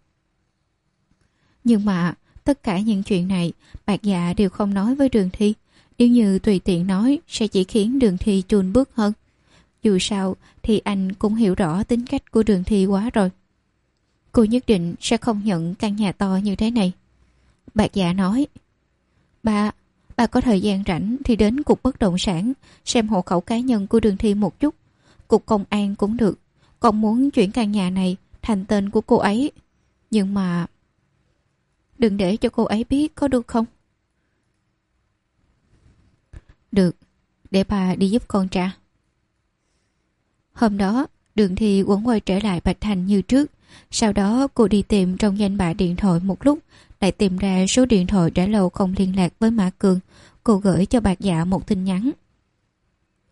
Nhưng mà tất cả những chuyện này Bạc Dạ đều không nói với Đường Thi. Nếu như tùy tiện nói sẽ chỉ khiến Đường Thi chùn bước hơn. Dù sao thì anh cũng hiểu rõ tính cách của Đường Thi quá rồi. Cô nhất định sẽ không nhận căn nhà to như thế này. Bạc Dạ nói. Ba, ba có thời gian rảnh thì đến cục bất động sản xem hộ khẩu cá nhân của Đường Thi một chút. Cục công an cũng được. Con muốn chuyển căn nhà này thành tên của cô ấy. Nhưng mà đừng để cho cô ấy biết, có được không? Được, để bà đi giúp con tra. Hôm đó Đường Thi vẫn quay trở lại Bạch Thành như trước. Sau đó cô đi tìm trong danh bạ điện thoại một lúc, lại tìm ra số điện thoại đã lâu không liên lạc với Mã Cường. Cô gửi cho Bạc Dạ một tin nhắn.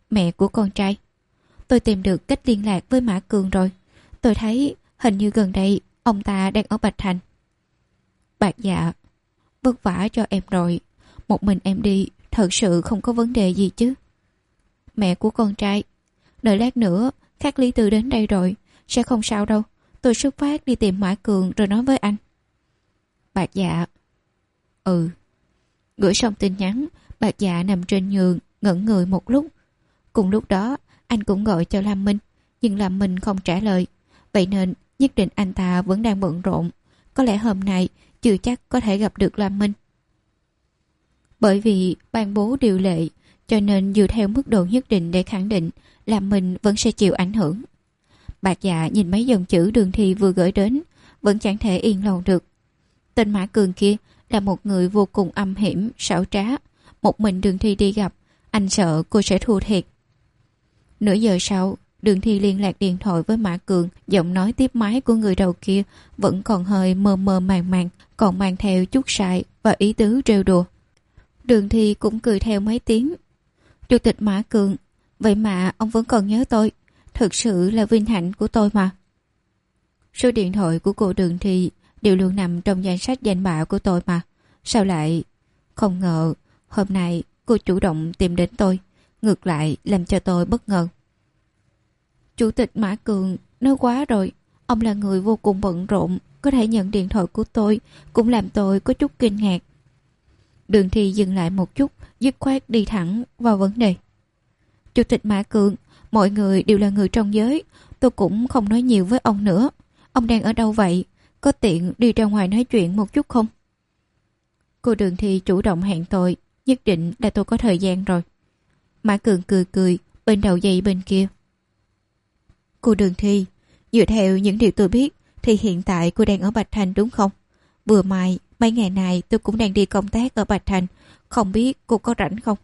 mẹ của con trai. Tôi tìm được cách liên lạc với Mã Cường rồi. Tôi thấy hình như gần đây ông ta đang ở Bạch Thành. Bạc Dạ, vất vả cho em rồi. Một mình em đi thật sự không có vấn đề gì chứ? Mẹ của con trai, đợi lát nữa Khắc Lý Tư đến đây rồi, sẽ không sao đâu. Tôi xuất phát đi tìm Mã Cường rồi nói với anh. Bạc Dạ. Ừ. Gửi xong tin nhắn, Bạc Dạ nằm trên giường ngẩn người một lúc. Cùng lúc đó anh cũng gọi cho Lam Minh, nhưng Lam Minh không trả lời. Vậy nên nhất định anh ta vẫn đang bận rộn. Có lẽ hôm nay chưa chắc có thể gặp được Lam Minh. Bởi vì ban bố điều lệ, cho nên dựa theo mức độ nhất định để khẳng định Lam Minh vẫn sẽ chịu ảnh hưởng. Bạc Dạ nhìn mấy dòng chữ Đường Thi vừa gửi đến, vẫn chẳng thể yên lòng được. Tên Mã Cường kia là một người vô cùng âm hiểm, xảo trá. Một mình Đường Thi đi gặp, anh sợ cô sẽ thua thiệt. Nửa giờ sau, Đường Thi liên lạc điện thoại với Mã Cường. Giọng nói tiếp máy của người đầu kia vẫn còn hơi mơ mơ màng màng, còn mang theo chút sai và ý tứ trêu đùa. Đường Thi cũng cười theo mấy tiếng. Chủ tịch Mã Cường, vậy mà ông vẫn còn nhớ tôi. Thực sự là vinh hạnh của tôi mà. Số điện thoại của cô Đường Thi đều luôn nằm trong danh sách danh bạ của tôi mà. Sao lại... Không ngờ hôm nay cô chủ động tìm đến tôi, ngược lại làm cho tôi bất ngờ. Chủ tịch Mã Cường, nói quá rồi. Ông là người vô cùng bận rộn, có thể nhận điện thoại của tôi cũng làm tôi có chút kinh ngạc. Đường Thi dừng lại một chút, dứt khoát đi thẳng vào vấn đề. Chủ tịch Mã Cường, mọi người đều là người trong giới, tôi cũng không nói nhiều với ông nữa. Ông đang ở đâu vậy? Có tiện đi ra ngoài nói chuyện một chút không? Cô Đường Thi chủ động hẹn tôi, nhất định là tôi có thời gian rồi. Mã Cường cười cười, bên đầu dây bên kia. Cô Đường Thi, dựa theo những điều tôi biết thì hiện tại cô đang ở Bạch Thành đúng không? Vừa mai, mấy ngày này tôi cũng đang đi công tác ở Bạch Thành, không biết cô có rảnh không?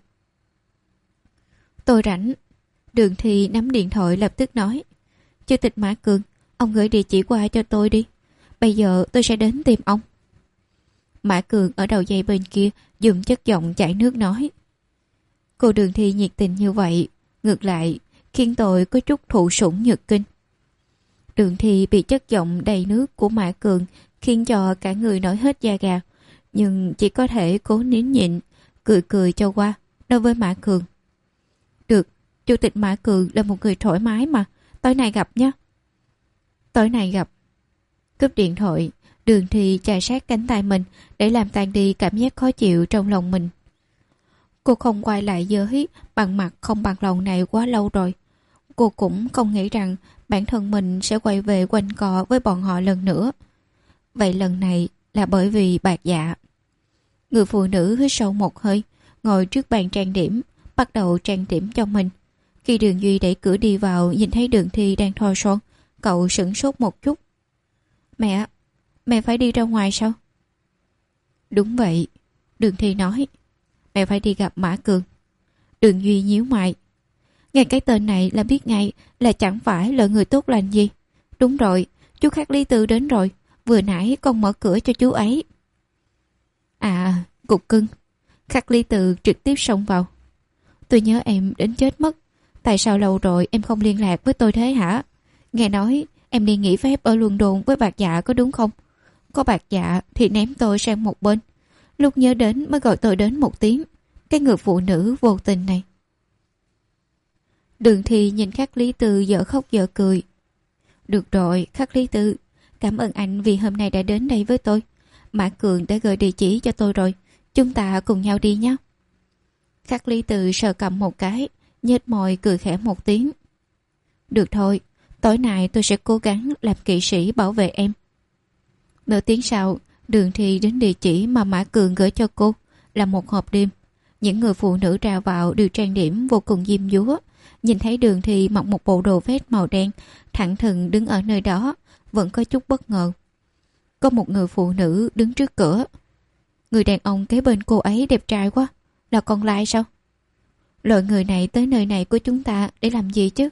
Tôi rảnh. Đường Thi nắm điện thoại lập tức nói. Chủ tịch Mã Cường, ông gửi địa chỉ qua cho tôi đi. Bây giờ tôi sẽ đến tìm ông. Mã Cường ở đầu dây bên kia dùng chất giọng chảy nước nói. Cô Đường Thi nhiệt tình như vậy, ngược lại khiến tôi có chút thụ sủng nhược kinh. Đường Thi bị chất giọng đầy nước của Mã Cường khiến cho cả người nổi hết da gà, nhưng chỉ có thể cố nín nhịn, cười cười cho qua, nói với Mã Cường. Được, Chủ tịch Mã Cường là một người thoải mái mà, tối nay gặp nhé. Tối nay gặp. Cúp điện thoại, Đường Thi chà sát cánh tay mình để làm tan đi cảm giác khó chịu trong lòng mình. Cô không quay lại giới bằng mặt không bằng lòng này quá lâu rồi. Cô cũng không nghĩ rằng bản thân mình sẽ quay về quanh co với bọn họ lần nữa. Vậy lần này là bởi vì Bạc Dạ. Người phụ nữ hít sâu một hơi, ngồi trước bàn trang điểm, bắt đầu trang điểm cho mình. Khi Đường Duy đẩy cửa đi vào, nhìn thấy Đường Thi đang thoa son, cậu sửng sốt một chút. Mẹ, mẹ phải đi ra ngoài sao? Đúng vậy, Đường Thi nói. Mẹ phải đi gặp Mã Cường. Đường Duy nhíu mày. Nghe cái tên này là biết ngay là chẳng phải là người tốt lành gì. Đúng rồi, chú Khắc Lý Tư đến rồi. Vừa nãy con mở cửa cho chú ấy. À, cục cưng. Khắc Lý Tư trực tiếp xông vào. Tôi nhớ em đến chết mất. Tại sao lâu rồi em không liên lạc với tôi thế hả? Nghe nói em đi nghỉ phép ở London với Bạc Dạ có đúng không? Có Bạc Dạ thì ném tôi sang một bên. Lúc nhớ đến mới gọi tôi đến một tiếng. Cái người phụ nữ vô tình này. Đường Thi nhìn Khắc Lý Tư dở khóc dở cười. Được rồi, Khắc Lý Tư, cảm ơn anh vì hôm nay đã đến đây với tôi. Mã Cường đã gửi địa chỉ cho tôi rồi. Chúng ta cùng nhau đi nhé. Khắc Lý Tư sờ cầm một cái, nhếch môi cười khẽ một tiếng. Được thôi, tối nay tôi sẽ cố gắng làm kỵ sĩ bảo vệ em. Nửa tiếng sau, Đường Thi đến địa chỉ mà Mã Cường gửi cho cô, là một hộp đêm. Những người phụ nữ ra vào đều trang điểm vô cùng diêm dúa. Nhìn thấy Đường Thi mặc một bộ đồ vest màu đen, thẳng thừng đứng ở nơi đó, vẫn có chút bất ngờ. Có một người phụ nữ đứng trước cửa. Người đàn ông kế bên cô ấy đẹp trai quá, là con lai sao? Loại người này tới nơi này của chúng ta để làm gì chứ?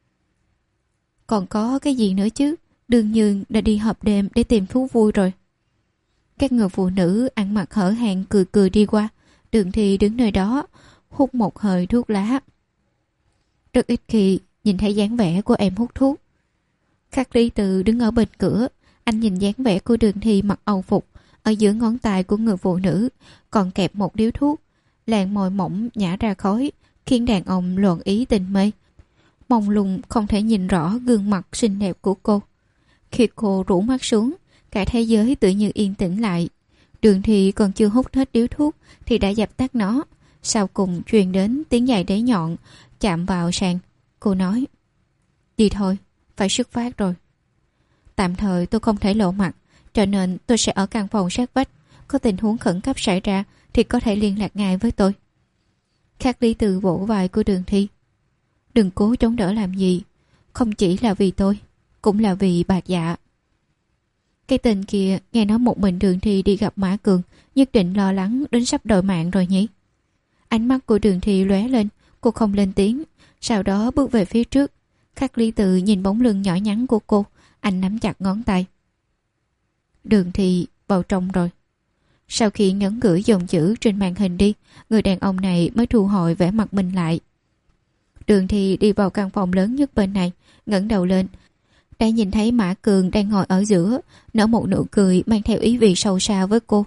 Còn có cái gì nữa chứ? Đương nhiên đã đi họp đêm để tìm thú vui rồi. Các người phụ nữ ăn mặc hở hang cười cười đi qua. Đường Thi đứng nơi đó hút một hơi thuốc lá. Rất ít khi nhìn thấy dáng vẻ của em hút thuốc. Khắc Lý Từ đứng ở bên cửa, anh nhìn dáng vẻ của Đường Thi mặc âu phục, ở giữa ngón tay của người phụ nữ còn kẹp một điếu thuốc, làn môi mỏng nhả ra khói, khiến đàn ông loạn ý tình mê. Mông lung không thể nhìn rõ gương mặt xinh đẹp của cô. Khi cô rũ mắt xuống, cả thế giới tự như yên tĩnh lại. Đường Thi còn chưa hút hết điếu thuốc thì đã dập tắt nó. Sau cùng truyền đến tiếng giày đế nhọn chạm vào sàn. Cô nói: đi thôi, phải xuất phát rồi. Tạm thời tôi không thể lộ mặt, cho nên tôi sẽ ở căn phòng sát vách. Có tình huống khẩn cấp xảy ra thì có thể liên lạc ngay với tôi. Khắc Lý Từ vỗ vai của Đường Thi: đừng cố chống đỡ làm gì, không chỉ là vì tôi, cũng là vì Bạch Dạ. Cái tên kia nghe nói một mình Đường Thi đi gặp Mã Cường, nhất định lo lắng đến sắp đòi mạng rồi nhỉ. Ánh mắt của Đường Thi lóe lên, cô không lên tiếng, sau đó bước về phía trước. Khắc Lý Từ nhìn bóng lưng nhỏ nhắn của cô, anh nắm chặt ngón tay. Đường Thi vào trong rồi. Sau khi nhấn gửi dòng chữ trên màn hình đi, người đàn ông này mới thu hồi vẻ mặt mình lại. Đường Thi đi vào căn phòng lớn nhất bên này, ngẩng đầu lên, đã nhìn thấy Mã Cường đang ngồi ở giữa, nở một nụ cười mang theo ý vị sâu xa với cô.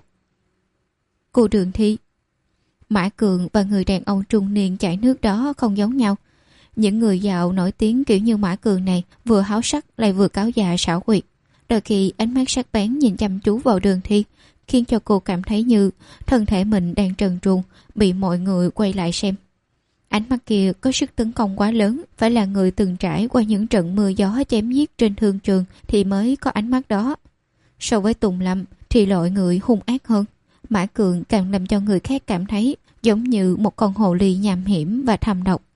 Cô Đường Thi. Mã Cường và người đàn ông trung niên chảy nước đó không giống nhau. Những người giàu nổi tiếng kiểu như Mã Cường này vừa háo sắc lại vừa cáo già xảo quyệt. Đôi khi ánh mắt sắc bén nhìn chăm chú vào Đường Thi, khiến cho cô cảm thấy như thân thể mình đang trần truồng, bị mọi người quay lại xem. Ánh mắt kia có sức tấn công quá lớn, phải là người từng trải qua những trận mưa gió chém giết trên thương trường thì mới có ánh mắt đó. So với Tùng Lâm thì loại người hung ác hơn. Mã Cường càng làm cho người khác cảm thấy giống như một con hồ ly nham hiểm và thâm độc.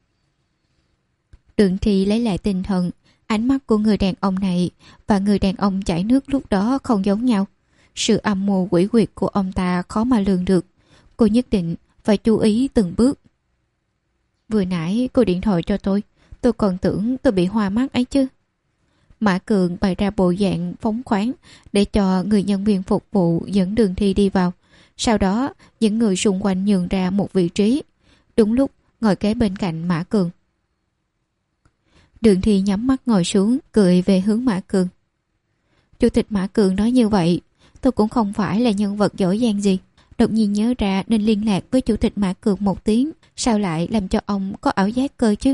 Đường Thi lấy lại tinh thần, ánh mắt của người đàn ông này và người đàn ông chảy nước lúc đó không giống nhau. Sự âm mưu quỷ quyệt của ông ta khó mà lường được. Cô nhất định phải chú ý từng bước. Vừa nãy cô điện thoại cho tôi, tôi còn tưởng tôi bị hoa mắt ấy chứ. Mã Cường bày ra bộ dạng phóng khoáng để cho người nhân viên phục vụ dẫn Đường Thi đi vào. Sau đó những người xung quanh nhường ra một vị trí, đúng lúc ngồi kế bên cạnh Mã Cường. Đường Thi nhắm mắt ngồi xuống, cười về hướng Mã Cường. Chủ tịch Mã Cường nói như vậy, tôi cũng không phải là nhân vật giỏi giang gì. Đột nhiên nhớ ra nên liên lạc với chủ tịch Mã Cường một tiếng, sao lại làm cho ông có ảo giác cơ chứ?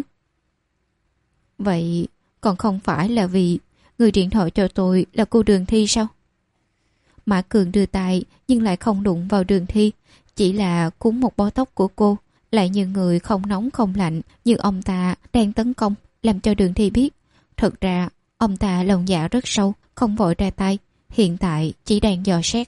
Vậy còn không phải là vì người điện thoại cho tôi là cô Đường Thi sao? Mã Cường đưa tay nhưng lại không đụng vào Đường Thi, chỉ là cuốn một bó tóc của cô, lại như người không nóng không lạnh, như ông ta đang tấn công, làm cho Đường Thi biết. Thật ra ông ta lòng dạ rất sâu, không vội ra tay, hiện tại chỉ đang dò xét.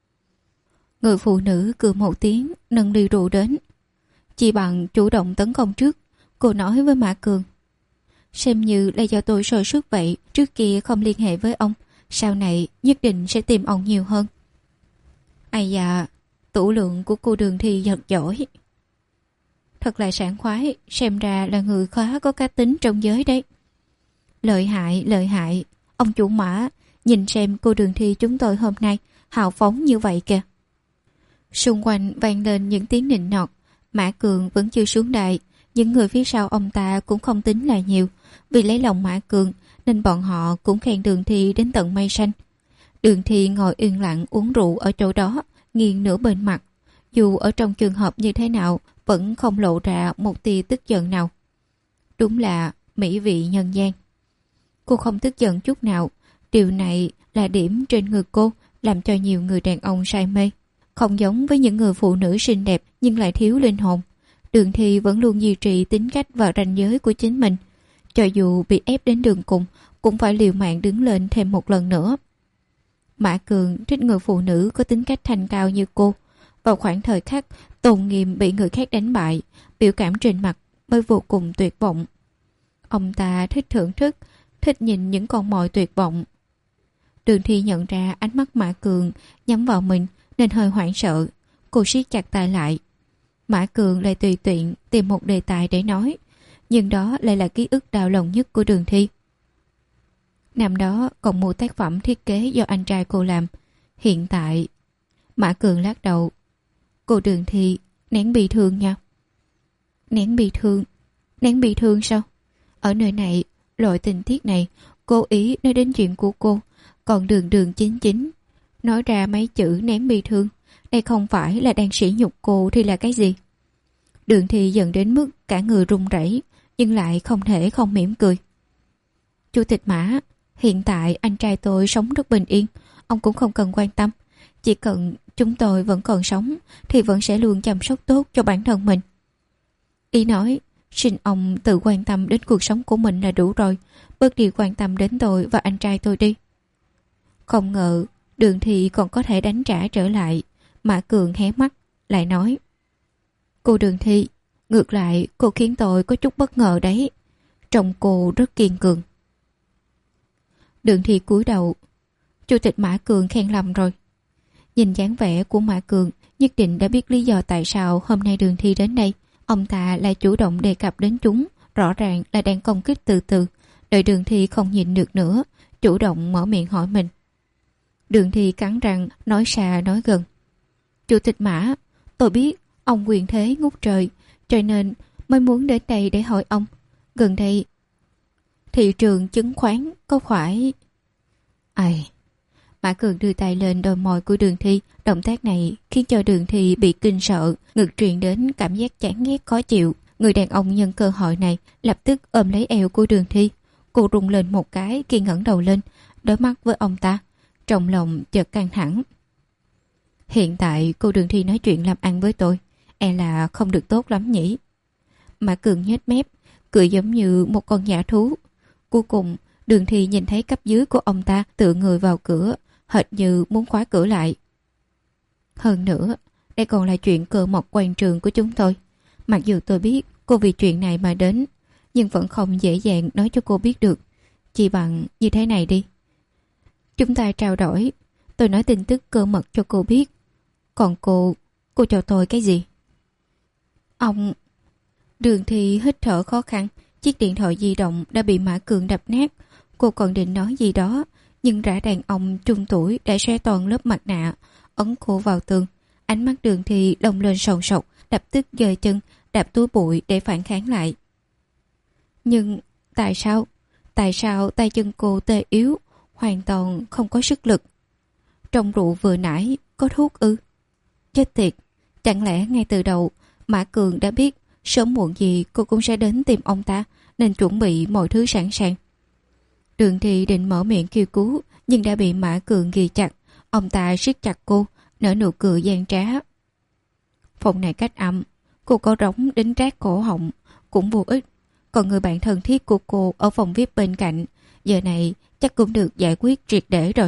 Người phụ nữ cười một tiếng, nâng ly rượu đến. Chỉ bằng chủ động tấn công trước, cô nói với Mã Cường. Xem như là do tôi sơ suất vậy, trước kia không liên hệ với ông, sau này nhất định sẽ tìm ông nhiều hơn. Ai da, tủ lượng của cô Đường Thi thật giỏi. Thật là sảng khoái, xem ra là người khá có cá tính trong giới đấy. Lợi hại, lợi hại, ông chủ Mã, nhìn xem cô Đường Thi chúng tôi hôm nay hào phóng như vậy kìa. Xung quanh vang lên những tiếng nịnh nọt. Mã Cường vẫn chưa xuống đài, những người phía sau ông ta cũng không tính là nhiều. Vì lấy lòng Mã Cường nên bọn họ cũng khen Đường Thi đến tận mây xanh. Đường Thi ngồi yên lặng uống rượu ở chỗ đó, nghiêng nửa bên mặt. Dù ở trong trường hợp như thế nào vẫn không lộ ra một tia tức giận nào. Đúng là mỹ vị nhân gian. Cô không tức giận chút nào. Điều này là điểm trên người cô làm cho nhiều người đàn ông say mê. Không giống với những người phụ nữ xinh đẹp nhưng lại thiếu linh hồn. Đường Thi vẫn luôn duy trì tính cách và ranh giới của chính mình. Cho dù bị ép đến đường cùng cũng phải liều mạng đứng lên thêm một lần nữa. Mã Cường thích người phụ nữ có tính cách thanh cao như cô. Vào khoảng thời khắc tôn nghiêm bị người khác đánh bại, biểu cảm trên mặt mới vô cùng tuyệt vọng. Ông ta thích thưởng thức, thích nhìn những con mồi tuyệt vọng. Đường Thi nhận ra ánh mắt Mã Cường nhắm vào mình nên hơi hoảng sợ. Cô siết chặt tay lại. Mã Cường lại tùy tiện tìm một đề tài để nói, nhưng đó lại là ký ức đau lòng nhất của Đường Thi. Năm đó còn mua tác phẩm thiết kế do anh trai cô làm. Hiện tại... Mã Cường lắc đầu. Cô Đường Thi nén bị thương nha. Nén bị thương? Nén bị thương sao? Ở nơi này, loại tình tiết này, cố ý nói đến chuyện của cô, còn đường đường chính chính nói ra mấy chữ nén bi thương. Đây không phải là đang sỉ nhục cô thì là cái gì? Đường Thi giận đến mức cả người run rẩy, nhưng lại không thể không mỉm cười. Chủ tịch Mã, hiện tại anh trai tôi sống rất bình yên, ông cũng không cần quan tâm. Chỉ cần chúng tôi vẫn còn sống thì vẫn sẽ luôn chăm sóc tốt cho bản thân mình. Ý nói, xin ông tự quan tâm đến cuộc sống của mình là đủ rồi, bớt đi quan tâm đến tôi và anh trai tôi đi. Không ngờ Đường Thi còn có thể đánh trả trở lại. Mã Cường hé mắt lại nói: Cô Đường Thi, ngược lại cô khiến tôi có chút bất ngờ đấy. Trông cô rất kiên cường. Đường Thi cúi đầu. Chủ tịch Mã Cường khen lầm rồi. Nhìn dáng vẻ của Mã Cường, nhất định đã biết lý do tại sao hôm nay Đường Thi đến đây. Ông ta lại chủ động đề cập đến chúng, rõ ràng là đang công kích từ từ. Đợi Đường Thi không nhịn được nữa, chủ động mở miệng hỏi mình. Đường Thi cắn răng, nói xa nói gần. Chủ tịch Mã, tôi biết ông quyền thế ngút trời, cho nên mới muốn đến đây để hỏi ông. Gần đây, thị trường chứng khoán có phải... Ai... Mã Cường đưa tay lên đôi môi của Đường Thi. Động tác này khiến cho Đường Thi bị kinh sợ, ngực truyền đến cảm giác chán ghét khó chịu. Người đàn ông nhân cơ hội này lập tức ôm lấy eo của Đường Thi. Cô rung lên một cái khi ngẩng đầu lên, đối mắt với ông ta. Trong lòng chợt căng thẳng. Hiện tại cô Đường Thi nói chuyện làm ăn với tôi, e là không được tốt lắm nhỉ? Mã Cường nhếch mép, cười giống như một con dã thú. Cuối cùng, Đường Thi nhìn thấy cấp dưới của ông ta tựa người vào cửa, hệt như muốn khóa cửa lại. Hơn nữa, đây còn là chuyện cơ mật quan trường của chúng tôi. Mặc dù tôi biết cô vì chuyện này mà đến, nhưng vẫn không dễ dàng nói cho cô biết được. Chỉ bằng như thế này đi. Chúng ta trao đổi, tôi nói tin tức cơ mật cho cô biết. Còn cô, cô cho tôi cái gì? Ông... Đường Thi hít thở khó khăn, chiếc điện thoại di động đã bị Mã Cường đập nát. Cô còn định nói gì đó, nhưng rã đàn ông trung tuổi đã xé toàn lớp mặt nạ, ấn cô vào tường. Ánh mắt Đường Thi đông lên sồn sộc, lập tức giơ chân, đạp túi bụi để phản kháng lại. Nhưng tại sao? Tại sao tay chân cô tê yếu, hoàn toàn không có sức lực? Trong rượu vừa nãy có thuốc ư? Chết tiệt, chẳng lẽ ngay từ đầu Mã Cường đã biết sớm muộn gì cô cũng sẽ đến tìm ông ta, nên chuẩn bị mọi thứ sẵn sàng. Đường Thi định mở miệng kêu cứu, nhưng đã bị Mã Cường ghi chặt. Ông ta siết chặt cô, nở nụ cười gian trá. Phòng này cách âm, cô có rống đến rát cổ họng cũng vô ích. Còn người bạn thân thiết của cô ở phòng vi ai pi bên cạnh, giờ này chắc cũng được giải quyết triệt để rồi.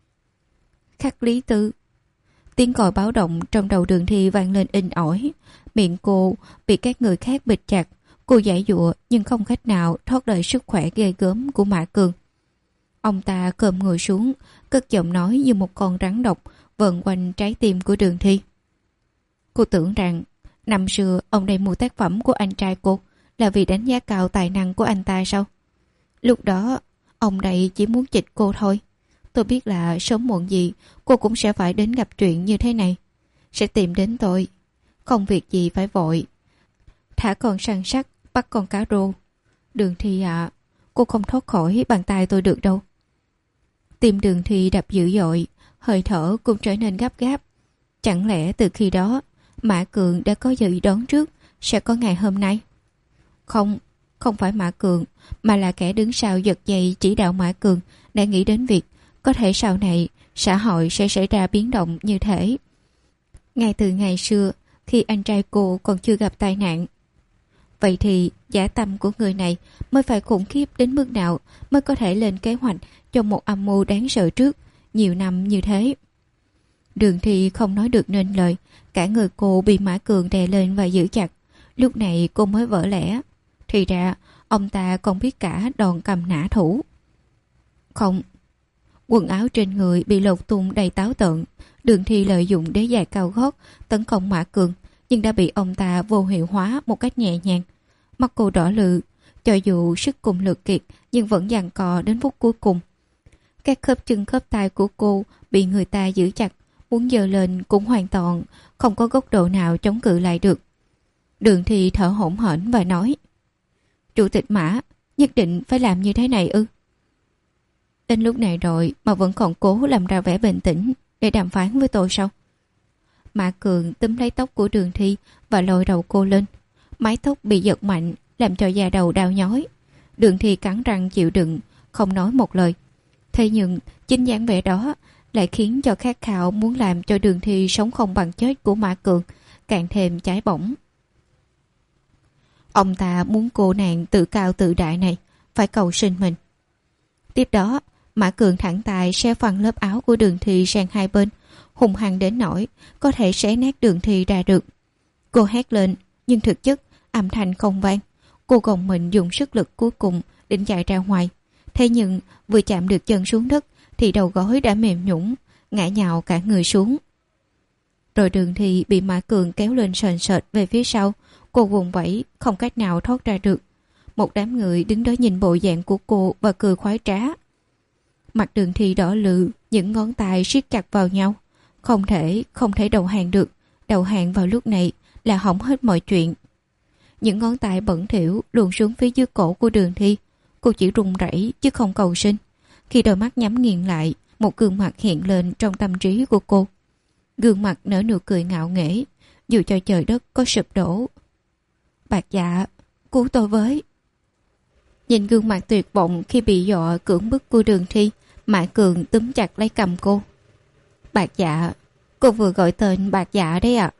Khắc Lý Tư. Tiếng còi báo động trong đầu Đường Thi vang lên inh ỏi. Miệng cô bị các người khác bịt chặt. Cô giãy giụa nhưng không cách nào thoát đời sức khỏe ghê gớm của Mã Cường. Ông ta cơm người xuống, cất giọng nói như một con rắn độc vờn quanh trái tim của Đường Thi. Cô tưởng rằng năm xưa ông đây mua tác phẩm của anh trai cô là vì đánh giá cao tài năng của anh ta sao? Lúc đó ông đây chỉ muốn chịch cô thôi. Tôi biết là sớm muộn gì cô cũng sẽ phải đến gặp chuyện như thế này, sẽ tìm đến tôi. Không việc gì phải vội, thả con săn sắt bắt con cá rô. Đường Thi ạ, à, cô không thoát khỏi bàn tay tôi được đâu. Tim Đường Thi đập dữ dội, hơi thở cũng trở nên gấp gáp. Chẳng lẽ từ khi đó Mã Cường đã có dự đoán trước sẽ có ngày hôm nay? Không, không phải Mã Cường, mà là kẻ đứng sau giật dây chỉ đạo Mã Cường đã nghĩ đến việc có thể sau này xã hội sẽ xảy ra biến động như thế. Ngay từ ngày xưa, khi anh trai cô còn chưa gặp tai nạn. Vậy thì dã tâm của người này mới phải khủng khiếp đến mức nào mới có thể lên kế hoạch cho một âm mưu đáng sợ trước nhiều năm như thế? Đường Thi không nói được nên lời, cả người cô bị Mã Cường đè lên và giữ chặt. Lúc này cô mới vỡ lẽ. Thì ra ông ta còn biết cả đòn cầm nã thủ. Không, quần áo trên người bị lột tung đầy táo tợn. Đường Thi lợi dụng đế giày cao gót tấn công Mã Cường, nhưng đã bị ông ta vô hiệu hóa một cách nhẹ nhàng. Mắt cô đỏ lự, cho dù sức cùng lực kiệt nhưng vẫn giằng co đến phút cuối cùng. Các khớp chân khớp tay của cô bị người ta giữ chặt, muốn giơ lên cũng hoàn toàn không có góc độ nào chống cự lại được. Đường Thi thở hổn hển và nói: Chủ tịch Mã, Nhất định phải làm như thế này ư? Đến lúc này rồi mà vẫn còn cố làm ra vẻ bình tĩnh để đàm phán với tôi sao? Mã Cường túm lấy tóc của Đường Thi và lôi đầu cô lên. Mái tóc bị giật mạnh làm cho da đầu đau nhói. Đường Thi cắn răng chịu đựng, không nói một lời. Thế nhưng chính dáng vẻ đó lại khiến cho khát khao muốn làm cho Đường Thi sống không bằng chết của Mã Cường càng thêm cháy bỏng. Ông ta muốn cô nàng tự cao tự đại này phải cầu sinh mình. Tiếp đó, Mã Cường thẳng tay xé phăng lớp áo của Đường Thi sang hai bên, hung hăng đến nỗi có thể xé nát Đường Thi ra được. Cô hét lên, nhưng thực chất âm thanh không vang. Cô gồng mình dùng sức lực cuối cùng định chạy ra ngoài. Thế nhưng vừa chạm được chân xuống đất thì đầu gối đã mềm nhũn, ngã nhào cả người xuống. Rồi Đường Thi bị Mã Cường kéo lên sền sệt về phía sau. Cô vùng vẫy không cách nào thoát ra được. Một đám người đứng đó nhìn bộ dạng của cô và cười khoái trá. Mặt Đường Thi đỏ lự, những ngón tay siết chặt vào nhau. Không thể, không thể đầu hàng được. Đầu hàng vào lúc này là hỏng hết mọi chuyện. Những ngón tay bẩn thỉu luồn xuống phía dưới cổ của Đường Thi. Cô chỉ run rẩy chứ không cầu sinh. Khi đôi mắt nhắm nghiền lại, một gương mặt hiện lên trong tâm trí của cô. Gương mặt nở nụ cười ngạo nghễ, dù cho trời đất có sụp đổ. Bạc Dạ, cứu tôi với. Nhìn gương mặt tuyệt vọng khi bị dọa cưỡng bức của Đường Thi, Mã Cường túm chặt lấy cầm cô. Bạc Dạ, cô vừa gọi tên Bạc Dạ đấy ạ. À.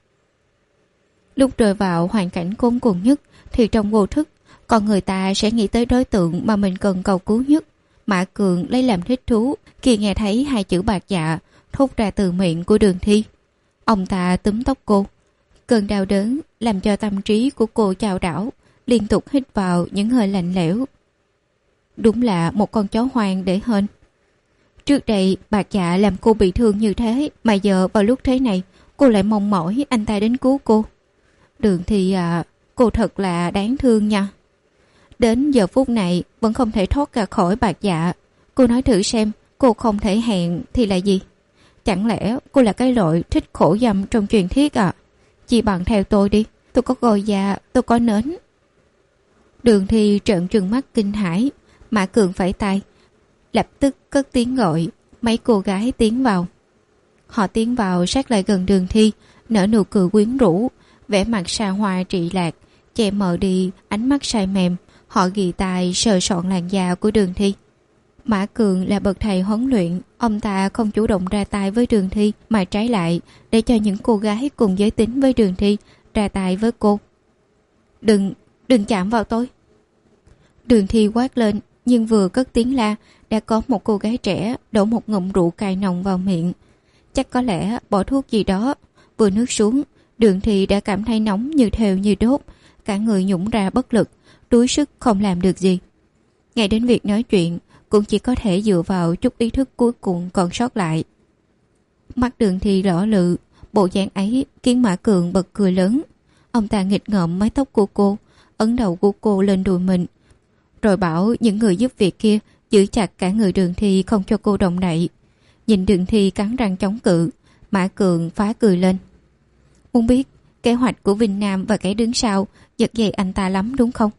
Lúc rơi vào hoàn cảnh khốn cùng nhất thì trong vô thức, con người ta sẽ nghĩ tới đối tượng mà mình cần cầu cứu nhất. Mã Cường lấy làm thích thú khi nghe thấy hai chữ Bạc Dạ thốt ra từ miệng của Đường Thi. Ông ta túm tóc cô. Cơn đau đớn làm cho tâm trí của cô chao đảo, liên tục hít vào những hơi lạnh lẽo. Đúng là một con chó hoang để hên. Trước đây Bạc Dạ làm cô bị thương như thế, mà giờ vào lúc thế này cô lại mong mỏi anh ta đến cứu cô. Đường Thi à, cô thật là đáng thương nha. Đến giờ phút này vẫn không thể thoát ra khỏi Bạc Dạ. Cô nói thử xem, cô không thể hẹn thì là gì? Chẳng lẽ cô là cái loại thích khổ dâm trong truyền thuyết à? Chỉ bằng theo tôi đi, tôi có gồi già, tôi có nến. Đường Thi trợn trừng mắt kinh hãi. Mã Cường phẩy tay, lập tức cất tiếng gọi. Mấy cô gái tiến vào. Họ tiến vào sát lại gần Đường Thi, nở nụ cười quyến rũ, vẻ mặt xa hoa trị lạc, che mờ đi ánh mắt say mềm. Họ ghì tai sờ soạn làn da của Đường Thi. Mã Cường là bậc thầy huấn luyện, ông ta không chủ động ra tay với Đường Thi, mà trái lại để cho những cô gái cùng giới tính với Đường Thi ra tay với cô. Đừng, đừng chạm vào tôi. Đường Thi quát lên, nhưng vừa cất tiếng la, đã có một cô gái trẻ đổ một ngụm rượu cay nồng vào miệng. Chắc có lẽ bỏ thuốc gì đó. Vừa nuốt xuống, Đường Thi đã cảm thấy nóng như thèo như đốt, cả người nhũng ra bất lực, đuối sức không làm được gì. Ngay đến việc nói chuyện cũng chỉ có thể dựa vào chút ý thức cuối cùng còn sót lại. Mắt Đường Thi đỏ lự, bộ dáng ấy khiến Mã Cường bật cười lớn. Ông ta nghịch ngợm mái tóc của cô, ấn đầu của cô lên đùi mình, rồi bảo những người giúp việc kia giữ chặt cả người Đường Thi không cho cô động đậy. Nhìn Đường Thi cắn răng chống cự, Mã Cường phá cười lên. Muốn biết kế hoạch của Vinh Nam và kẻ đứng sau giật dây anh ta lắm đúng không?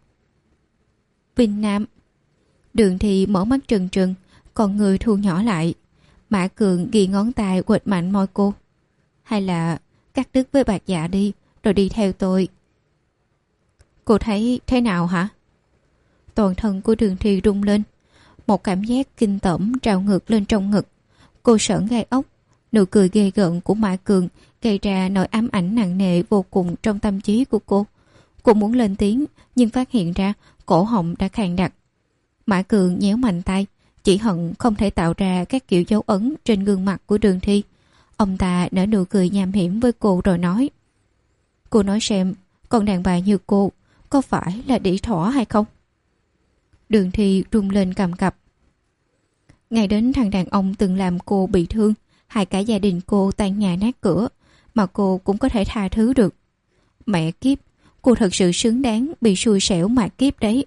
Vinh Nam. Đường Thi mở mắt trừng trừng, còn người thu nhỏ lại. Mã Cường ghi ngón tay quệt mạnh môi cô. Hay là cắt đứt với Bạc Dạ đi, rồi đi theo tôi. Cô thấy thế nào hả? Toàn thân của Đường Thi rung lên. Một cảm giác kinh tởm trào ngược lên trong ngực. Cô sởn gai ốc. Nụ cười ghê gợn của Mã Cường gây ra nỗi ám ảnh nặng nề vô cùng trong tâm trí của cô. Cô muốn lên tiếng, nhưng phát hiện ra cổ họng đã khàn đặc. Mã Cường nhéo mạnh tay, chỉ hận không thể tạo ra các kiểu dấu ấn trên gương mặt của Đường Thi. Ông ta nở nụ cười nham hiểm với cô rồi nói. Cô nói xem, con đàn bà như cô có phải là đĩ thỏ hay không? Đường Thi rung lên cầm cập. Ngay đến thằng đàn ông từng làm cô bị thương, hại cả gia đình cô tan nhà nát cửa, mà cô cũng có thể tha thứ được. Mẹ kiếp, cô thật sự xứng đáng bị xui xẻo mà kiếp đấy.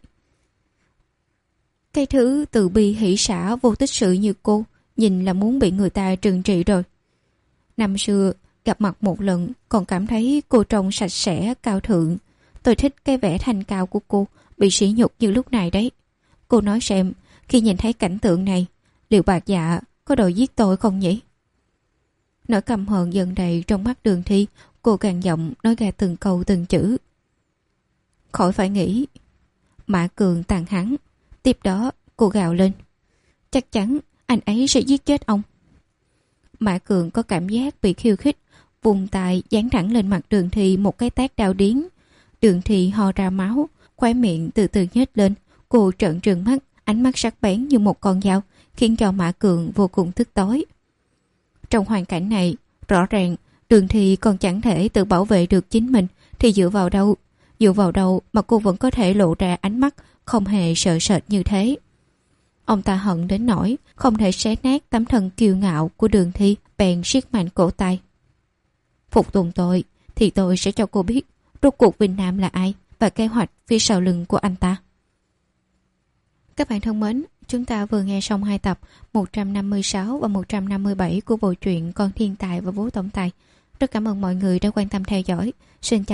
Cái thứ từ bi hỷ xả vô tích sự như cô, nhìn là muốn bị người ta trừng trị rồi. Năm xưa, gặp mặt một lần, còn cảm thấy cô trông sạch sẽ, cao thượng. Tôi thích cái vẻ thanh cao của cô, bị sỉ nhục như lúc này đấy. Cô nói xem, khi nhìn thấy cảnh tượng này, liệu Bạc Dạ có đòi giết tôi không nhỉ? Nỗi căm hờn dần đầy trong mắt Đường Thi, cô càng giọng nói ra từng câu từng chữ. Khỏi phải nghĩ. Mã Cường tàn hắn. Tiếp đó cô gào lên. Chắc chắn anh ấy sẽ giết chết ông. Mã Cường có cảm giác bị khiêu khích, vùng tay dán thẳng lên mặt Đường Thi một cái tát đau điếng. Đường Thi ho ra máu, khóe miệng từ từ nhếch lên. Cô trợn trừng mắt, ánh mắt sắc bén như một con dao, khiến cho Mã Cường vô cùng tức tối. Trong hoàn cảnh này, rõ ràng Đường Thi còn chẳng thể tự bảo vệ được chính mình, thì dựa vào đâu? Dựa vào đâu mà cô vẫn có thể lộ ra ánh mắt không hề sợ sệt như thế? Ông ta hận đến nỗi không thể xé nát tấm thân kiêu ngạo của Đường Thi, bèn siết mạnh cổ tay. Phục tùng tôi, thì tôi sẽ cho cô biết rốt cuộc Vinh Nam là ai và kế hoạch phía sau lưng của anh ta. Các bạn thân mến, chúng ta vừa nghe xong hai tập một trăm năm mươi sáu và một trăm năm mươi bảy của bộ truyện Con Thiên Tài và Bố Tổng Tài. Rất cảm ơn mọi người đã quan tâm theo dõi. Xin chào.